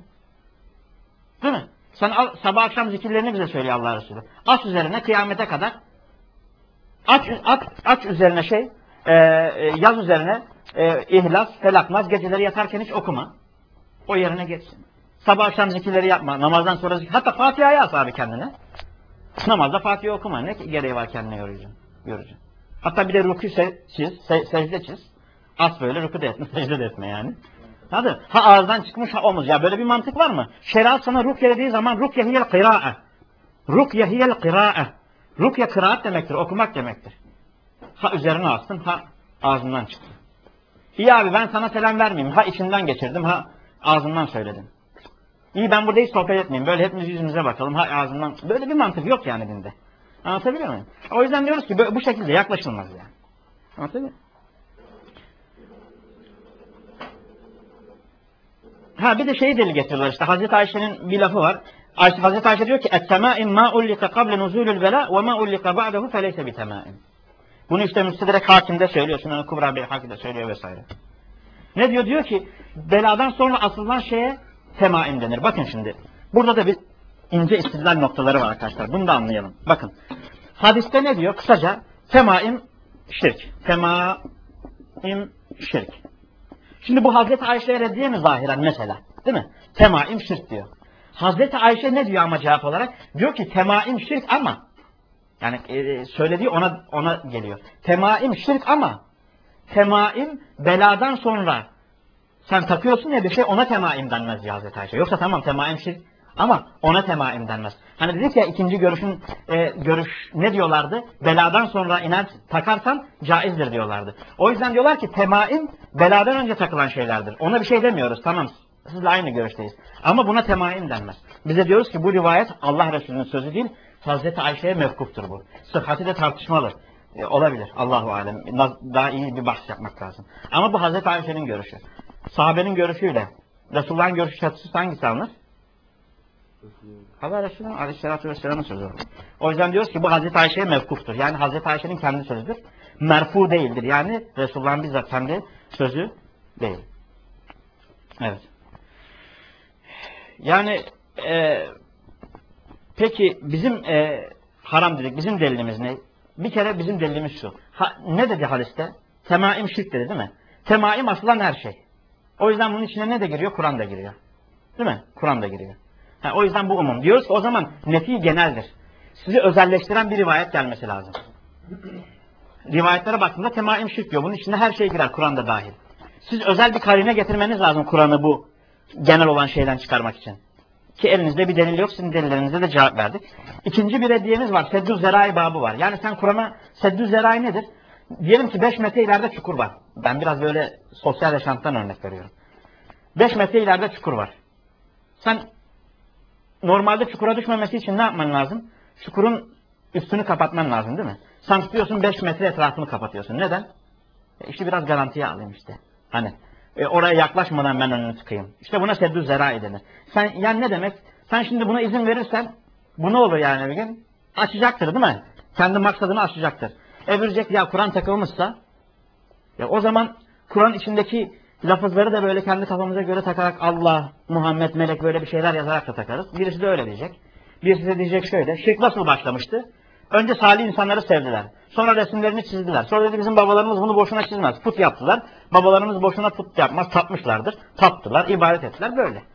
Speaker 1: Değil mi? Sen al, sabah akşam zikirlerini bize söylüyor Allah Resulü. At üzerine kıyamete kadar. Aç, at, aç üzerine şey, e, yaz üzerine e, İhlas, Felaknaz, geceleri yatarken hiç okuma. O yerine geçsin. Sabah akşam zikirleri yapma. Namazdan sonra zikir. Hatta Fatiha'yı as abi kendine. Namazda Fatiha okuma. Ne gereği var kendine yorucu. yorucu. Hatta bir de ruku se çiz, se secde çiz. As böyle ruku da etme, secde de etme yani. Hadi. Ha ağızdan çıkmış ha omuz. Ya böyle bir mantık var mı? Şeriat sana rukye dediği zaman rukye hiyel kıra'e. Rukye hiyel kıra'e. Rukye kıraat demektir, okumak demektir. Ha üzerine astın, ha ağzından çıktı. İyi abi ben sana selam vermeyeyim. Ha içinden geçirdim, ha ağzından söyledim. İyi ben burada hiç sohbet etmeyeyim. Böyle hepimiz yüzümüze bakalım, ha ağzından. Böyle bir mantık yok yani dinde. Anlatabiliyor muyum? O yüzden diyoruz ki bu şekilde yaklaşılmaz yani. Anlatabiliyor muyum? Ha bir de şeyi deli getiriyorlar işte. Hazreti Ayşe'nin bir lafı var. Ayşe, Hazreti Ayşe diyor ki اَتَّمَائِمْ مَا اُلِّقَ قَبْلَ نُزُولُ الْبَلَا وَمَا اُلِّقَ بَعْدَهُ فَلَيْسَ بِتَمَائِمْ. Bunu işte Müstedrek Hakim'de söylüyor. Sünan-ı Kubra Beyhaki'de söylüyor vesaire. Ne diyor? Diyor ki beladan sonra asılan şeye temaim denir. Bakın şimdi. Burada da bir ince istidlal noktaları var arkadaşlar. Bunu da anlayalım. Bakın. Hadiste ne diyor? Kısaca temaim şirk. Temaim şirk. Şimdi bu Hazreti Ayşe'ye reddiye mi zahiren mesela? Değil mi? Temaim şirk diyor. Hazreti Ayşe ne diyor ama cevap olarak? Diyor ki temaim şirk ama yani e, söylediği ona ona geliyor. Temaim şirk ama temaim beladan sonra sen takıyorsun ya bir şey, ona temaim denmez diyor Hazreti Ayşe. Yoksa tamam temaim şirk ama ona temaim denmez. Hani dedik ya ikinci görüşün e, görüş ne diyorlardı? Beladan sonra iner takarsan caizdir diyorlardı. O yüzden diyorlar ki temaim beladan önce takılan şeylerdir. Ona bir şey demiyoruz, tamam. Sizle aynı görüşteyiz. Ama buna temaim denmez. Bize diyoruz ki bu rivayet Allah Resulü'nün sözü değil, Hazreti Ayşe'ye mevkuftur bu. Sıhhati de tartışmalı. E, olabilir. Allahu alem. Daha iyi bir bahs yapmak lazım. Ama bu Hazreti Ayşe'nin görüşü. Sahabenin görüşüyle Resulullah'ın görüşü çatışırsa hangisi alınır? Allah Resulü'nün Aleyhisselatü Vesselam'ın sözü. O yüzden diyoruz ki bu Hazreti Ayşe'ye mevkuftur. Yani Hazreti Ayşe'nin kendi sözüdür. Merfu değildir. Yani Resulullah'ın bizzat kendi sözü değil. Evet. Yani e, peki bizim e, haram dedik. Bizim delilimiz ne? Bir kere bizim delilimiz şu. Ha, ne dedi hadiste? Temaim şirk dedi değil mi? Temaim aslan her şey. O yüzden bunun içine ne de giriyor? Kur'an da giriyor. Değil mi? Kur'an da giriyor. Ha, o yüzden bu umum. Diyoruz ki o zaman nefi geneldir. Sizi özelleştiren bir rivayet gelmesi lazım. Rivayetlere baktığında temaim şirk diyor. Bunun içinde her şey girer. Kur'an da dahil. Siz özel bir karine getirmeniz lazım Kur'an'ı bu genel olan şeyden çıkarmak için. Ki elinizde bir delil yok. Sizin delillerinize de cevap verdik. İkinci bir hediyemiz var. Seddü Zerai babı var. Yani sen Kur'an'a Seddü Zerai nedir? Diyelim ki beş metre ileride çukur var. Ben biraz böyle sosyal yaşantıdan örnek veriyorum. beş metre ileride çukur var. Sen normalde çukura düşmemesi için ne yapman lazım? Çukurun üstünü kapatman lazım değil mi? Sen tutuyorsun beş metre etrafını kapatıyorsun. Neden? E işte biraz garantiye alayım işte. Hani e oraya yaklaşmadan ben önünü tıkayım. İşte buna seddü zerai denir. Sen yani ne demek? Sen şimdi buna izin verirsen bu ne olur yani bir gün? Açacaktır değil mi? Kendi maksadını açacaktır. E diyecek ya Kur'an takılmışsa ya o zaman Kur'an içindeki lafızları da böyle kendi kafamıza göre takarak Allah, Muhammed, melek böyle bir şeyler yazarak da takarız. Birisi de öyle diyecek. Birisi de diyecek şöyle. Şirk nasıl başlamıştı? Önce salih insanları sevdiler. Sonra resimlerini çizdiler. Sonra dedi bizim babalarımız bunu boşuna çizmez. Put yaptılar. Babalarımız boşuna put yapmaz. Tapmışlardır. Taptılar. İbadet ettiler. Böyle.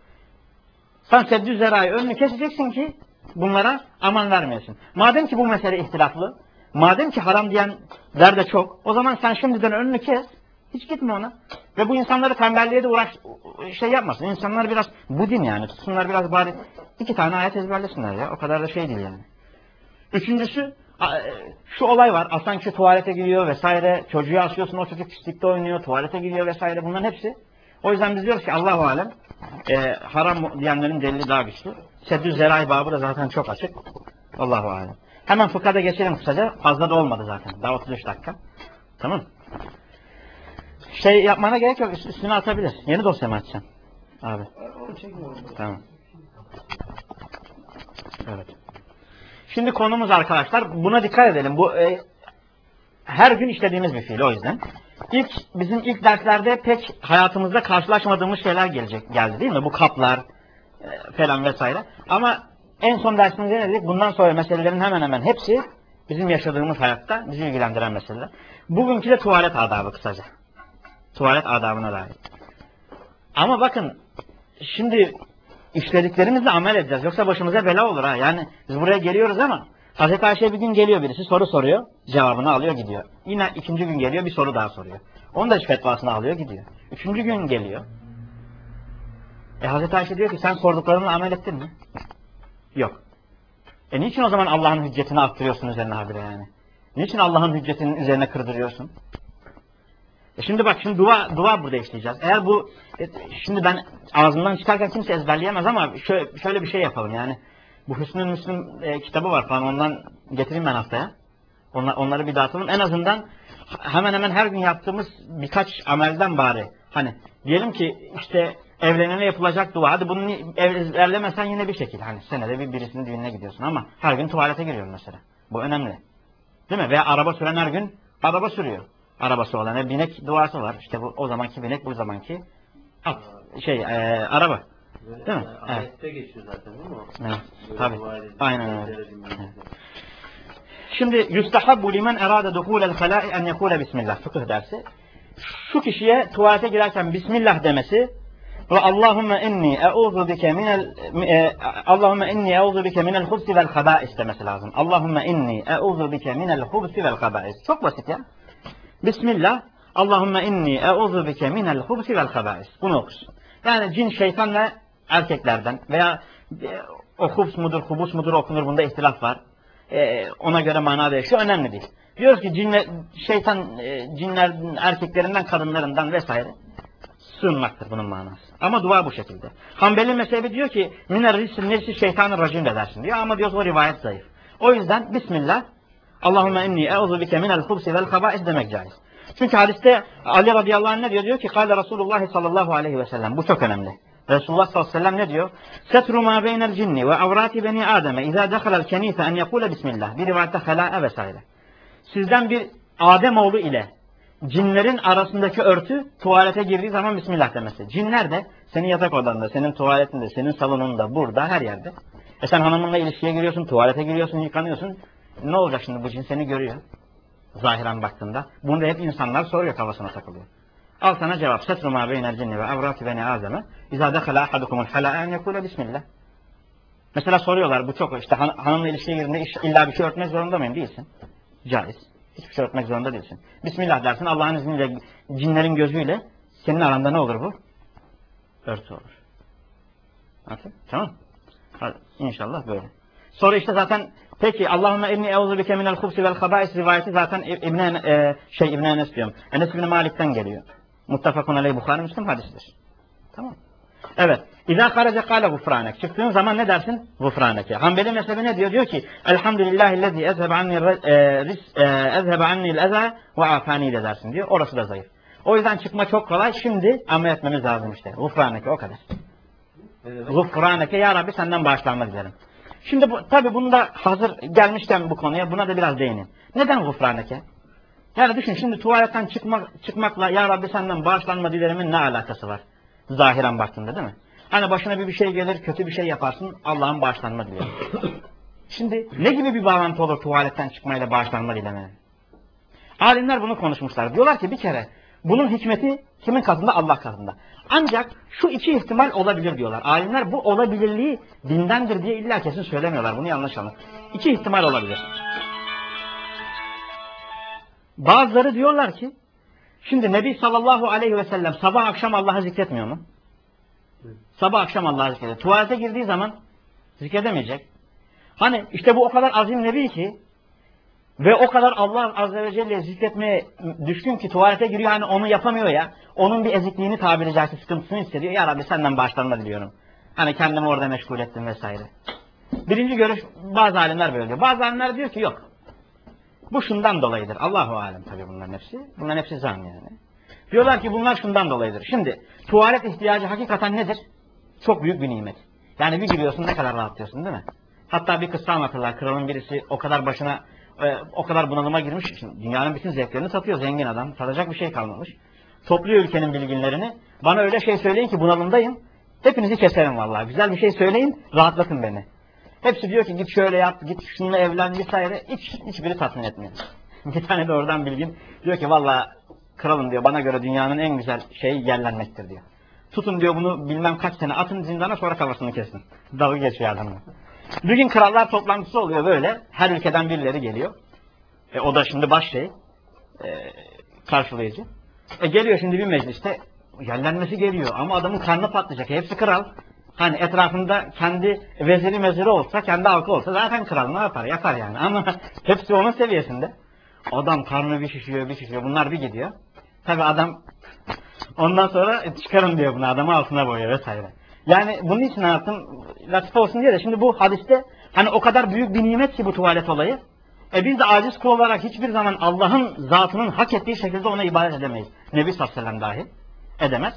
Speaker 1: Sen seddü zerayı önünü keseceksin ki bunlara aman vermiyorsun. Madem ki bu mesele ihtilaflı, madem ki haram diyenler de çok, o zaman sen şimdiden önünü kes. Hiç gitme ona. Ve bu insanları tembelliğe de uğraş, şey yapmasın. İnsanlar biraz, bu din yani. Tutsunlar biraz bari iki tane ayet ezberlesinler ya. O kadar da şey değil yani. Üçüncüsü, şu olay var. Aslan kişi tuvalete giriyor vesaire. Çocuğu asıyorsun, o çocuk pislikte oynuyor. Tuvalete giriyor vesaire. Bunların hepsi. O yüzden biz diyoruz ki Allahu alem e, haram diyenlerin delili daha güçlü. Seddü zerai babı da zaten çok açık. Allahu alem. Hemen fıkhada geçelim kısaca. Fazla da olmadı zaten. Daha otuz üç dakika. Tamam. Şey yapmana gerek yok. Üstüne atabilir. Yeni dosya mı açacaksın? Abi. Tamam. Evet. Şimdi konumuz arkadaşlar. Buna dikkat edelim. Bu e, her gün işlediğimiz bir fiil o yüzden. İlk bizim ilk derslerde pek hayatımızda karşılaşmadığımız şeyler gelecek geldi değil mi? Bu kaplar e, falan vesaire. Ama en son dersimizde ne dedik? Bundan sonra meselelerin hemen hemen hepsi bizim yaşadığımız hayatta bizi ilgilendiren meseleler. Bugünkü de tuvalet adabı kısaca. Tuvalet adabına dair. Ama bakın şimdi işlediklerimizle amel edeceğiz. Yoksa başımıza bela olur ha. Yani biz buraya geliyoruz ama Hazreti Ayşe bir gün geliyor birisi soru soruyor. Cevabını alıyor gidiyor. Yine ikinci gün geliyor bir soru daha soruyor. Onu da hiç fetvasını alıyor gidiyor. Üçüncü gün geliyor. E Hazreti Ayşe diyor ki sen sorduklarınla amel ettin mi? Yok. E niçin o zaman Allah'ın hüccetini arttırıyorsun üzerine habire yani? Niçin Allah'ın hüccetinin üzerine kırdırıyorsun? E şimdi bak şimdi dua dua burada işleyeceğiz. Eğer bu e, şimdi ben ağzımdan çıkarken kimse ezberleyemez ama şöyle, şöyle bir şey yapalım yani. Bu Hüsnü Müslüm e, kitabı var falan ondan getireyim ben haftaya. Onlar, onları bir dağıtalım. En azından hemen hemen her gün yaptığımız birkaç amelden bari. Hani diyelim ki işte evlenene yapılacak dua. Hadi bunu ezberlemesen yine bir şekilde. Hani senede bir birisinin düğününe gidiyorsun ama her gün tuvalete giriyorsun mesela. Bu önemli. Değil mi? Veya araba süren her gün araba sürüyor. Arabası olan. E, binek duası var. İşte bu o zamanki binek bu zamanki at. Şey e, araba. Değil mi? Evet.
Speaker 2: Ayette geçiyor zaten değil mi o?
Speaker 1: Evet.
Speaker 2: Böyle
Speaker 1: Tabii.
Speaker 2: dua edin,
Speaker 1: Aynen öyle.
Speaker 2: edin, edin.
Speaker 1: Şimdi yustahabbu limen erade duhulel halâ'i en yekûle bismillah. Fıkıh dersi. Şu kişiye tuvalete girerken bismillah demesi ve Allahümme inni eûzu bike minel e, Allahümme inni eûzu bike minel hubsi vel habâis demesi lazım. Allahümme inni eûzu bike minel hubsi vel habâis. Çok basit ya. Bismillah. Allahümme inni eûzu bike minel hubsi vel habâis. Bunu okusun. Yani cin, şeytan ve erkeklerden veya e, o hubs mudur, hubus mudur okunur. Bunda ihtilaf var. E, ona göre mana değişiyor. Önemli değil. Diyor ki cinle, şeytan, e, cinler, erkeklerinden, kadınlarından vesaire sığınmaktır bunun manası. Ama dua bu şekilde. Hanbeli mezhebi diyor ki miner risin nefsi şeytanın racim de dersin diyor. Ama diyor o rivayet zayıf. O yüzden Bismillah Allahümme inni eûzu bike minel hubsi vel habâis demek caiz. Çünkü hadiste Ali radıyallahu anh ne diyor? Diyor ki Kâle Resulullah sallallahu aleyhi ve sellem. Bu çok önemli. Resulullah sallallahu aleyhi ve sellem ne diyor? Setru ma beynel cinni ve avrati beni Adem'e izâ dekhalel kenîfe en yekûle bismillah. Bir rivayette helâe vesaire. Sizden bir Ademoğlu ile cinlerin arasındaki örtü tuvalete girdiği zaman Bismillah demesi. Cinler de senin yatak odanda, senin tuvaletinde, senin salonunda, burada, her yerde. E sen hanımınla ilişkiye giriyorsun, tuvalete giriyorsun, yıkanıyorsun. Ne olacak şimdi bu cin seni görüyor. Zahiren baktığında. Bunu da hep insanlar soruyor, kafasına takılıyor. Al sana cevap. Setru ma beynel cinni ve avrati beni Adem'e izâ dekhala ahadukumul halâe en yekûle bismillah. Mesela soruyorlar bu çok işte han hanımla ilişkiye girdiğinde illa bir şey örtmek zorunda mıyım? Değilsin. Caiz. Hiçbir şey örtmek zorunda değilsin. Bismillah dersin. Allah'ın izniyle cinlerin gözüyle senin aranda ne olur bu? Örtü olur. Anladın? Tamam. Hadi, İnşallah böyle. Sonra işte zaten peki Allahümme inni eûzu bike minel hubsi vel habâis rivayeti zaten İbn e, şey İbn Enes diyorum. Enes bin Malik'ten geliyor. Muttafakun aleyh Buhari Müslim hadisidir. Tamam. Evet. İzâ harace kâle gufrânek. Çıktığın zaman ne dersin? Gufrâneke. Hanbeli mezhebi ne diyor? Diyor ki Elhamdülillahillezî ezhebe anni ezhebe annil ezâ ve afâni de dersin diyor. Orası da zayıf. O yüzden çıkma çok kolay. Şimdi amel etmemiz lazım işte. Gufrâneke o kadar. Gufrâneke ya Rabbi senden bağışlanma dilerim. Şimdi bu, tabi bunu da hazır gelmişken bu konuya buna da biraz değinin. Neden gufrâneke? Yani düşün şimdi tuvaletten çıkmak, çıkmakla ya Rabbi senden bağışlanma dilerimin ne alakası var? Zahiren baktığında değil mi? Hani başına bir bir şey gelir, kötü bir şey yaparsın, Allah'ın bağışlanma dilerim. Şimdi ne gibi bir bağlantı olur tuvaletten çıkmayla bağışlanma dilemenin? Alimler bunu konuşmuşlar. Diyorlar ki bir kere bunun hikmeti kimin katında? Allah katında. Ancak şu iki ihtimal olabilir diyorlar. Alimler bu olabilirliği dindendir diye illa kesin söylemiyorlar. Bunu yanlış anlayın. İki ihtimal olabilir. Bazıları diyorlar ki şimdi Nebi sallallahu aleyhi ve sellem sabah akşam Allah'ı zikretmiyor mu? Sabah akşam Allah'ı zikrediyor. Tuvalete girdiği zaman zikredemeyecek. Hani işte bu o kadar azim Nebi ki ve o kadar Allah azze ve celle zikretmeye düşkün ki tuvalete giriyor hani onu yapamıyor ya. Onun bir ezikliğini tabiri caizse sıkıntısını hissediyor. Ya Rabbi senden bağışlanma diliyorum. Hani kendimi orada meşgul ettim vesaire. Birinci görüş bazı alimler böyle diyor. Bazı alimler diyor ki yok. Bu şundan dolayıdır. Allahu alem tabii bunların hepsi. Bunların hepsi zan yani. Diyorlar ki bunlar şundan dolayıdır. Şimdi tuvalet ihtiyacı hakikaten nedir? Çok büyük bir nimet. Yani bir giriyorsun ne kadar rahatlıyorsun değil mi? Hatta bir kıssa anlatırlar. Kralın birisi o kadar başına e, o kadar bunalıma girmiş. Şimdi dünyanın bütün zevklerini satıyor zengin adam. Satacak bir şey kalmamış. Topluyor ülkenin bilginlerini. Bana öyle şey söyleyin ki bunalımdayım. Hepinizi keserim vallahi. Güzel bir şey söyleyin, rahatlatın beni. Hepsi diyor ki git şöyle yap, git şununla evlen vesaire. Hiç, hiçbiri tatmin etmiyor. Bir tane de oradan bilgin diyor ki vallahi kralım diyor bana göre dünyanın en güzel şeyi yerlenmektir diyor. Tutun diyor bunu bilmem kaç sene atın zindana sonra kafasını kesin. Dalga geçiyor adamla. Bir gün krallar toplantısı oluyor böyle. Her ülkeden birileri geliyor. E, o da şimdi baş şey. E, karşılayıcı. E, geliyor şimdi bir mecliste. Yerlenmesi geliyor ama adamın karnı patlayacak. Hepsi kral. Hani etrafında kendi veziri meziri olsa, kendi halkı olsa zaten kral ne yapar? Yapar yani. Ama hepsi onun seviyesinde. Adam karnı bir şişiyor, bir şişiyor. Bunlar bir gidiyor. Tabi adam ondan sonra çıkarın diyor bunu. Adamı altına boyuyor vesaire. Yani bunun için anlattım. Latife olsun diye de şimdi bu hadiste hani o kadar büyük bir nimet ki bu tuvalet olayı. E biz de aciz kul olarak hiçbir zaman Allah'ın zatının hak ettiği şekilde ona ibadet edemeyiz. Nebi sallallahu aleyhi ve sellem dahi edemez.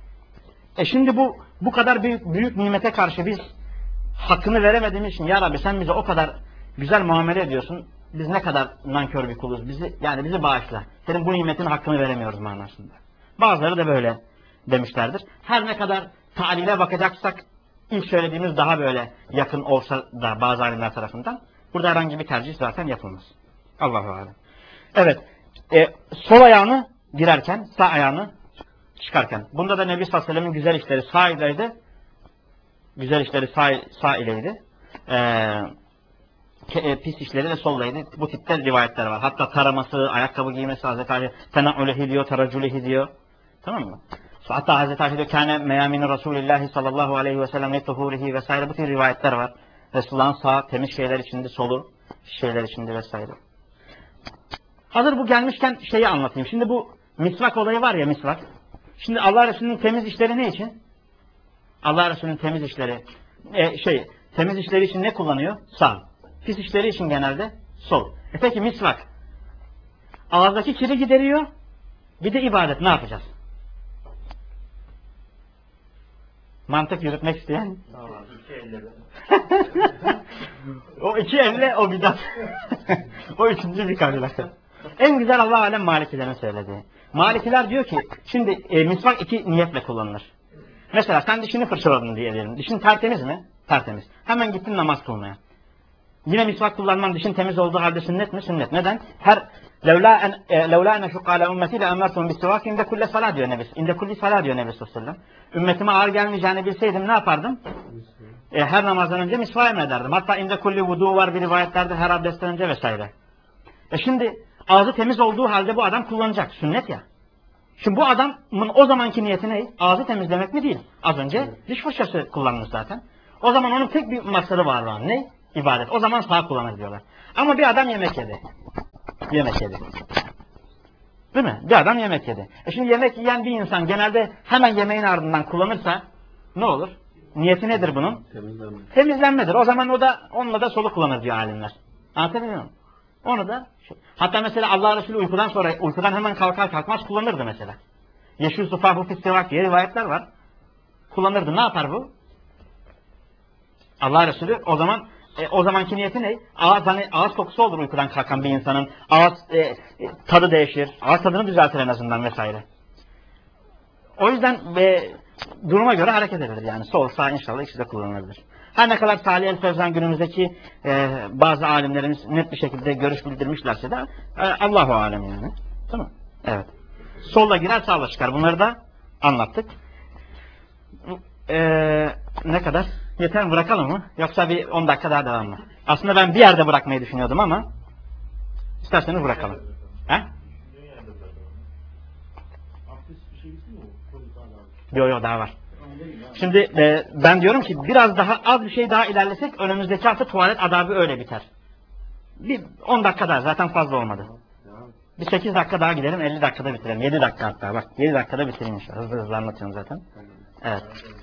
Speaker 1: E şimdi bu bu kadar büyük büyük nimete karşı biz hakkını veremediğimiz için ya Rabbi sen bize o kadar güzel muamele ediyorsun. Biz ne kadar nankör bir kuluz. Bizi yani bizi bağışla. Senin bu nimetin hakkını veremiyoruz manasında. Bazıları da böyle demişlerdir. Her ne kadar talile bakacaksak ilk söylediğimiz daha böyle yakın olsa da bazı alimler tarafından burada herhangi bir tercih zaten yapılmaz. Allahu alem. Evet. E, sol ayağını girerken, sağ ayağını çıkarken. Bunda da Nebi sallallahu aleyhi ve sellem'in güzel işleri sağ ileydi. Güzel işleri sağ, sağ ileydi. Ee, e, pis işleri de soldaydı. Bu tipte rivayetler var. Hatta taraması, ayakkabı giymesi Hazreti Ali tena'ulehi diyor, taraculehi diyor. Tamam mı? Hatta Hazreti Ali diyor kâne meyâmini Resulillahi sallallahu aleyhi ve sellem netuhurihi vesaire. Bu tür rivayetler var. Resulullah'ın sağ temiz şeyler içinde, solu şeyler içinde vesaire. Hazır bu gelmişken şeyi anlatayım. Şimdi bu misvak olayı var ya, misvak. Şimdi Allah Resulü'nün temiz işleri ne için? Allah Resulü'nün temiz işleri e, şey temiz işleri için ne kullanıyor? Sağ. Pis işleri için genelde sol. E peki misvak ağızdaki kiri gideriyor. Bir de ibadet ne yapacağız? Mantık yürütmek isteyen.
Speaker 2: Tamam, iki elle be.
Speaker 1: O iki elle o bidat. O üçüncü bir kabile. En güzel Allah alem Malikilerin söylediği. Malikiler diyor ki şimdi e, misvak iki niyetle kullanılır. Mesela sen dişini fırçaladın diyelim. Dişin tertemiz mi? Tertemiz. Hemen gittin namaz kılmaya. Yine misvak kullanman dişin temiz olduğu halde sünnet mi? Sünnet. Neden? Her levla en e, levla en şukka ala ümmeti le emertum bis-sivak inde kulli salat diyor Nebi. İnde kulli salat diyor Nebi sallallahu aleyhi ve sellem. Ümmetime ağır gelmeyeceğini bilseydim ne yapardım? E, her namazdan önce misvak emrederdim. Hatta inde kulli vudu var bir rivayetlerde her abdestten önce vesaire. E şimdi ağzı temiz olduğu halde bu adam kullanacak. Sünnet ya. Şimdi bu adamın o zamanki niyeti ne? Ağzı temizlemek mi değil? Az önce diş fırçası kullanmış zaten. O zaman onun tek bir maksadı var o an. Ne? İbadet. O zaman sağ kullanır diyorlar. Ama bir adam yemek yedi. Yemek yedi. Değil mi? Bir adam yemek yedi. E şimdi yemek yiyen bir insan genelde hemen yemeğin ardından kullanırsa ne olur? Niyeti nedir bunun?
Speaker 2: Temizlenme.
Speaker 1: Temizlenmedir. O zaman o da onunla da solu kullanır diyor alimler. Anlatabiliyor muyum? Onu da hatta mesela Allah Resulü uykudan sonra uykudan hemen kalkar kalkmaz kullanırdı mesela. Yeşil sufahu fissivak diye rivayetler var. Kullanırdı. Ne yapar bu? Allah Resulü o zaman e, o zamanki niyeti ne? Ağız, hani, ağız kokusu olur uykudan kalkan bir insanın. Ağız e, e, tadı değişir. Ağız tadını düzeltir en azından vesaire. O yüzden e, duruma göre hareket edilir yani. Sol sağ inşallah ikisi de kullanılabilir. Her ne kadar Salih el-Fevzan günümüzdeki e, bazı alimlerimiz net bir şekilde görüş bildirmişlerse de e, Allahu alem yani. Tamam. Evet. Solla girer sağla çıkar. Bunları da anlattık. E, ne kadar? Yeter mi? Bırakalım mı? Yoksa bir on dakika daha devam mı? Aslında ben bir yerde bırakmayı düşünüyordum ama isterseniz bırakalım. He? Yok yok daha var. Şimdi e, ben diyorum ki biraz daha az bir şey daha ilerlesek önümüzdeki hafta tuvalet adabı öyle biter. Bir on dakika daha zaten fazla olmadı. Bir sekiz dakika daha gidelim elli dakikada bitirelim. yedi dakika hatta bak yedi dakikada bitireyim inşallah. Hızlı hızlı anlatıyorum zaten. Evet.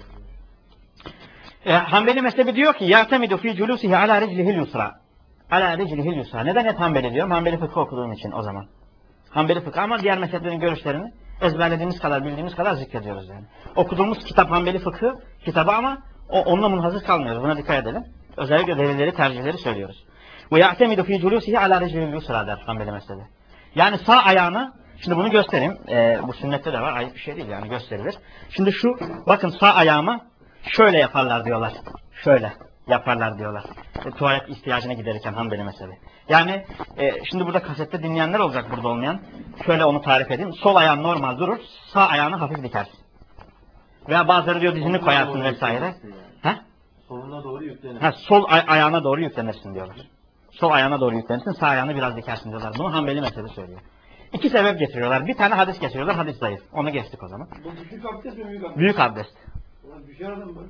Speaker 1: E, Hanbeli mezhebi diyor ki ya'temidu fi culusihi ala riclihil yusra. Ala riclihil yusra. Neden hep Hanbeli diyorum? Hanbeli fıkıh okuduğum için o zaman. Hanbeli fıkıh ama diğer mezheplerin görüşlerini ezberlediğimiz kadar, bildiğimiz kadar zikrediyoruz yani. Okuduğumuz kitap Hanbeli fıkıh kitabı ama o, onunla munhasır kalmıyoruz. Buna dikkat edelim. Özellikle delilleri, tercihleri söylüyoruz. Ve ya'temidu fi culusihi ala riclihil yusra der Hanbeli mezhebi. Yani sağ ayağını, şimdi bunu göstereyim. E, bu sünnette de var. Ayıp bir şey değil yani gösterilir. Şimdi şu, bakın sağ ayağıma şöyle yaparlar diyorlar. Şöyle yaparlar diyorlar. E, tuvalet ihtiyacına giderirken Hanbeli mezhebi. Yani e, şimdi burada kasette dinleyenler olacak burada olmayan. Şöyle onu tarif edeyim. Sol ayağın normal durur. Sağ ayağını hafif dikersin. Veya bazıları diyor dizini koyarsın vesaire. He?
Speaker 2: Soluna doğru yüklenir.
Speaker 1: Ha, sol ay ayağına doğru yüklenirsin diyorlar. Sol ayağına doğru yüklenirsin. Sağ ayağını biraz dikersin diyorlar. Bunu Hanbeli mezhebi söylüyor. İki sebep getiriyorlar. Bir tane hadis getiriyorlar. Hadis zayıf. Onu geçtik o zaman.
Speaker 2: Bu küçük abdest mi büyük abdest?
Speaker 1: Büyük abdest.
Speaker 2: Ulan düşer adam mı?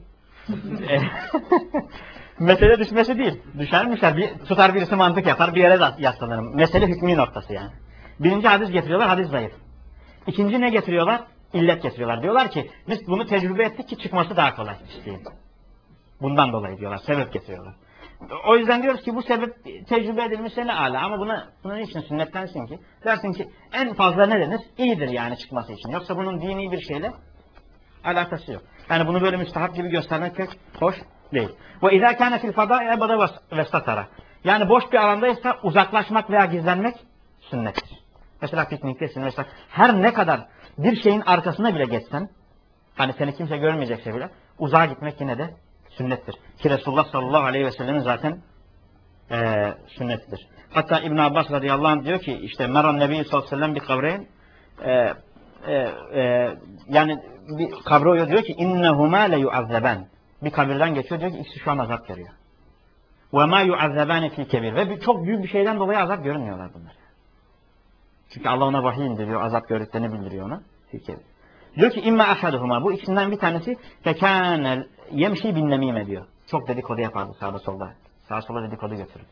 Speaker 1: Mesele düşmesi değil. Düşer düşer. Bir, tutar birisi mantık yapar. Bir yere yaslanırım. Mesele hükmü noktası yani. Birinci hadis getiriyorlar. Hadis zayıf. İkinci ne getiriyorlar? İllet getiriyorlar. Diyorlar ki biz bunu tecrübe ettik ki çıkması daha kolay. İşte. Bundan dolayı diyorlar. Sebep getiriyorlar. O yüzden diyoruz ki bu sebep tecrübe edilmişse ne âlâ. Ama buna, buna niçin sünnetlensin ki? Dersin ki en fazla ne denir? İyidir yani çıkması için. Yoksa bunun dini bir şeyle alakası yok. Yani bunu böyle müstahap gibi göstermek pek hoş değil. Ve izâ kâne fil fadâi ebada ve satara. Yani boş bir alandaysa uzaklaşmak veya gizlenmek sünnettir. Mesela pikniktesin mesela her ne kadar bir şeyin arkasına bile geçsen Hani seni kimse görmeyecekse bile uzağa gitmek yine de sünnettir. Ki Resulullah sallallahu aleyhi ve sellem'in zaten e, sünnettir. Hatta İbn Abbas radıyallahu anh diyor ki işte Meran Nebi sallallahu aleyhi ve sellem bir kabreyn e, e, e, yani bir kabre uyuyor diyor ki innehuma le yuazzaban. Bir kabirden geçiyor diyor ki ikisi şu an azap görüyor. Ve ma yuazzabani fi kebir. Ve bir, çok büyük bir şeyden dolayı azap görünmüyorlar bunlar. Çünkü Allah ona vahiy indiriyor, azap gördüklerini bildiriyor ona. Fi kebir. Diyor ki imma ahaduhuma, bu ikisinden bir tanesi fekânel yemşi bin nemime diyor. Çok dedikodu yapardı sağda solda. Sağa sola dedikodu götürür.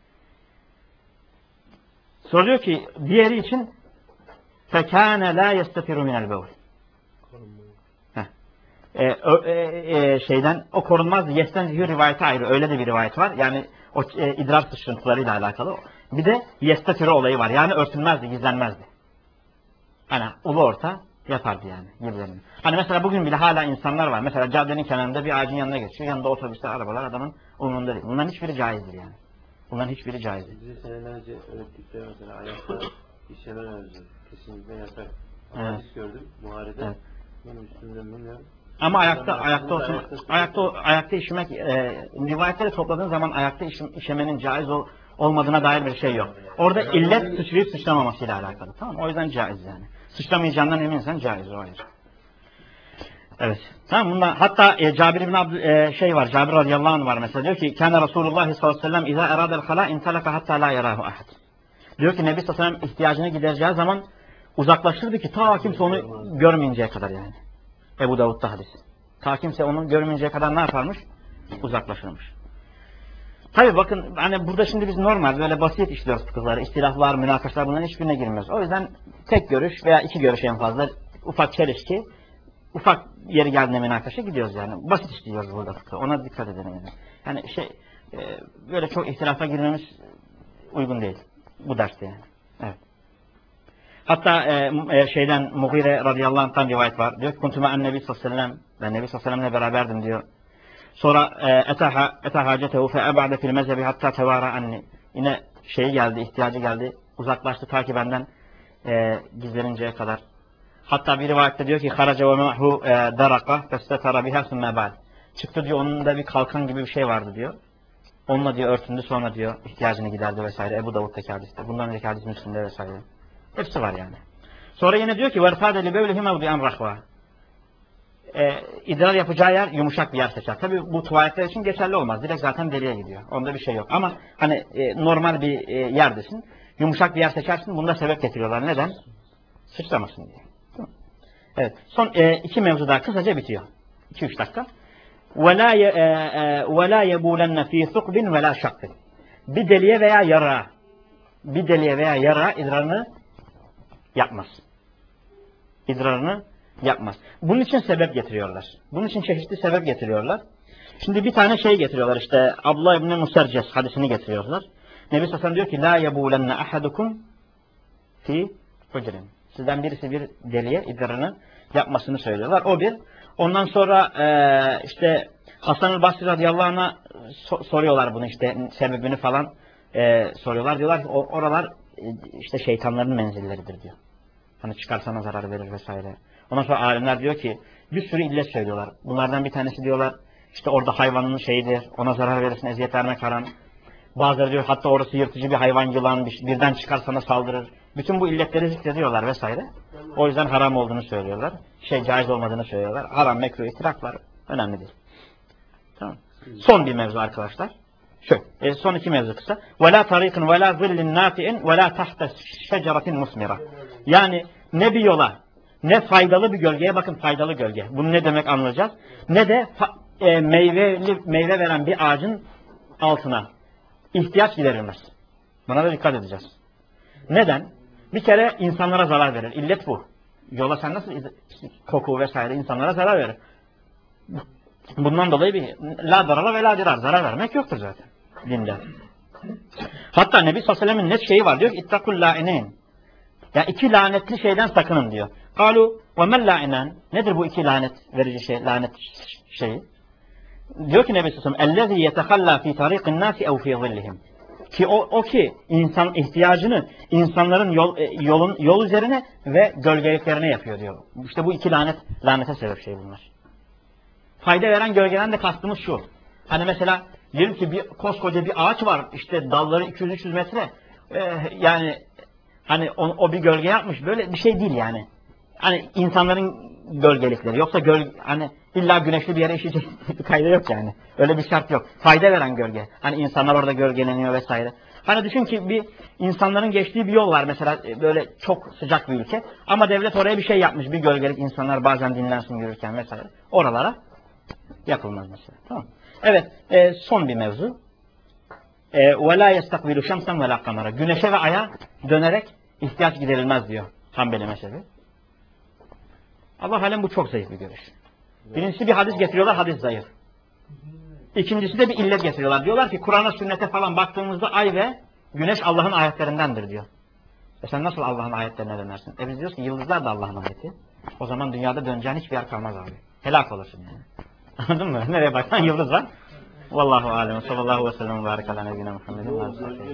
Speaker 1: Soruyor ki diğeri için fekâne lâ yestetiru minel bevl. E, e, e, şeyden o korunmaz. Yesten zihir rivayeti ayrı. Öyle de bir rivayet var. Yani o e, idrar sıçrıntılarıyla alakalı. Bir de yestetiri olayı var. Yani örtülmezdi, gizlenmezdi. Hani ulu orta yapardı yani gibilerini. Hani mesela bugün bile hala insanlar var. Mesela caddenin kenarında bir ağacın yanına geçiyor. Yanında otobüsler, arabalar adamın umurunda değil. Bunların hiçbiri caizdir yani. Bunların hiçbiri caizdir.
Speaker 2: Bize senelerce öğrettikleri mesela ayakta işemen özü kesinlikle yasak.
Speaker 1: Evet.
Speaker 2: Hadis gördüm Buhari'de.
Speaker 1: Evet.
Speaker 2: Benim üstümden bilmiyorum.
Speaker 1: Ama ayakta ayakta
Speaker 2: ayakta,
Speaker 1: oturmak, ayakta ayakta işemek e, rivayetleri topladığın zaman ayakta işim, işemenin caiz ol, olmadığına dair bir şey yok. Orada illet sıçrayıp sıçramamasıyla alakalı. Tamam, o yüzden caiz yani. Sıçramayacağından eminsen caiz o ayrı. Evet. Tamam bundan hatta e, Cabir bin Abd e, şey var. Cabir radıyallahu anh var mesela diyor ki kana Resulullah sallallahu aleyhi ve sellem iza arada'l hala intalaka hatta la yarahu ahad. Diyor ki Nebi sallallahu aleyhi ve sellem ihtiyacını gidereceği zaman uzaklaşırdı ki ta kimse onu görmeyinceye kadar yani. Ebu Davud'da hadis. Ta kimse onu görmeyeceği kadar ne yaparmış? Uzaklaşırmış. Tabi bakın hani burada şimdi biz normal böyle basit işliyoruz fıkıhları, istilahlar, münakaşalar bunların hiçbirine girmiyoruz. O yüzden tek görüş veya iki görüş en fazla ufak çelişki, ufak yeri geldiğinde münakaşa gidiyoruz yani. Basit işliyoruz burada fıkıhı. Ona dikkat edelim yani. Yani şey e, böyle çok ihtilafa girmemiz uygun değil. Bu derste yani. Evet. Hatta e, e, şeyden Mughire radıyallahu anh'tan rivayet var. Diyor ki kuntume en Nebi sallallahu aleyhi ve sellem. Ben Nebi sallallahu aleyhi ve sellem'le beraberdim diyor. Sonra etaha eta hacetehu fe eba'de fil mezhebi hatta tevara anni. Yine şeyi geldi, ihtiyacı geldi. Uzaklaştı ta ki benden e, gizleninceye kadar. Hatta bir rivayette diyor ki haraca ve ma'hu daraka festetara biha sümme ba'd. Çıktı diyor onun da bir kalkan gibi bir şey vardı diyor. Onunla diyor örtündü sonra diyor ihtiyacını giderdi vesaire. Ebu Davud'daki hadiste. Bundan önceki hadisin üstünde vesaire. Hepsi var yani. Sonra yine diyor ki وَرْفَادَ لِبَوْلِهِ مَوْدِعًا رَخْوَى e, idrar yapacağı yer yumuşak bir yer seçer. Tabi bu tuvaletler için geçerli olmaz. Direkt zaten deliye gidiyor. Onda bir şey yok. Ama hani e, normal bir e, yerdesin. Yumuşak bir yer seçersin. Bunda sebep getiriyorlar. Neden? Sıçramasın diye. Evet. Son e, iki mevzu daha kısaca bitiyor. iki üç dakika. وَلَا يَبُولَنَّ ف۪ي ثُقْبٍ وَلَا شَقٍ Bir deliye veya yara bir deliye veya yara idrarını yapmaz. İdrarını yapmaz. Bunun için sebep getiriyorlar. Bunun için çeşitli sebep getiriyorlar. Şimdi bir tane şey getiriyorlar işte Abdullah ibn Muserces hadisini getiriyorlar. Nebi sallallahu aleyhi ve sellem diyor ki la yebulenne ahadukum fi hucrin. Sizden birisi bir deliye idrarını yapmasını söylüyorlar. O bir. Ondan sonra e, işte Hasan-ı Basri radıyallahu anh'a so soruyorlar bunu işte sebebini falan e, soruyorlar. Diyorlar ki oralar e, işte şeytanların menzilleridir diyor. Hani çıkarsana zarar verir vesaire. Ondan sonra alimler diyor ki bir sürü illet söylüyorlar. Bunlardan bir tanesi diyorlar işte orada hayvanın şeyidir. Ona zarar verirsin, eziyet vermek haram. Bazıları diyor hatta orası yırtıcı bir hayvan, yılan birden çıkar sana saldırır. Bütün bu illetleri zikrediyorlar vesaire. O yüzden haram olduğunu söylüyorlar. Şey caiz olmadığını söylüyorlar. Haram, mekruh, ihtilaflar önemli değil. Tamam. Son bir mevzu arkadaşlar. Şu. E, son iki mevzu kısa. وَلَا طَرِيقٍ وَلَا ظِلٍّ نَافِئٍ وَلَا تَحْتَ شَجَرَةٍ مُسْمِرَةٍ Yani ne bir yola, ne faydalı bir gölgeye, bakın faydalı gölge. Bunu ne demek anlayacağız. Ne de e, meyveli, meyve veren bir ağacın altına ihtiyaç giderilmez. Buna da dikkat edeceğiz. Neden? Bir kere insanlara zarar verir. İllet bu. Yola sen nasıl koku vesaire insanlara zarar verir. Bundan dolayı bir la darara ve la dirar. Zarar vermek yoktur zaten dinde. Hatta Nebi sallallahu aleyhi ve sellem'in net şeyi var. Diyor ki ittakul la'inen. Yani iki lanetli şeyden sakının diyor. Kalu ve men la'inen. Nedir bu iki lanet verici şey, lanet şeyi? Diyor ki Nebi sallallahu aleyhi ve sellem ellezî yetehallâ fî tarîqin nâsi ev fî zillihim. Ki o, o ki insan ihtiyacını insanların yol, e, yolun yol üzerine ve gölgeliklerine yapıyor diyor. İşte bu iki lanet lanete sebep şey bunlar. Fayda veren gölgeden de kastımız şu. Hani mesela diyelim ki bir koskoca bir ağaç var, işte dalları iki yüz üç yüz metre. Ee, yani hani o, o bir gölge yapmış, böyle bir şey değil yani. Hani insanların gölgelikleri. Yoksa göl, hani illa güneşli bir yere işeyecek bir kayda yok yani. Öyle bir şart yok. Fayda veren gölge. Hani insanlar orada gölgeleniyor vesaire. Hani düşün ki bir insanların geçtiği bir yol var mesela, böyle çok sıcak bir ülke. Ama devlet oraya bir şey yapmış, bir gölgelik, insanlar bazen dinlensin yürürken vesaire. Oralara yapılmaz mesela. Tamam. Evet, e, son bir mevzu. وَلَا يَسْتَقْبِلُ شَمْسًا وَلَا قَمَرًا. Güneşe ve aya dönerek ihtiyaç giderilmez diyor Hanbeli mezhebi. Allah alem bu çok zayıf bir görüş. Birincisi bir hadis getiriyorlar, hadis zayıf. İkincisi de bir illet getiriyorlar. Diyorlar ki Kur'an'a, sünnete falan baktığımızda ay ve güneş Allah'ın ayetlerindendir diyor. E sen nasıl Allah'ın ayetlerine dönersin? E biz diyoruz ki yıldızlar da Allah'ın ayeti. O zaman dünyada döneceğin hiçbir yer kalmaz abi. Helak olursun yani. Anladın mı? Nereye baksan yıldız var. Vallahu alem. Sallallahu aleyhi ve sellem ve barik ala nebine Muhammedin.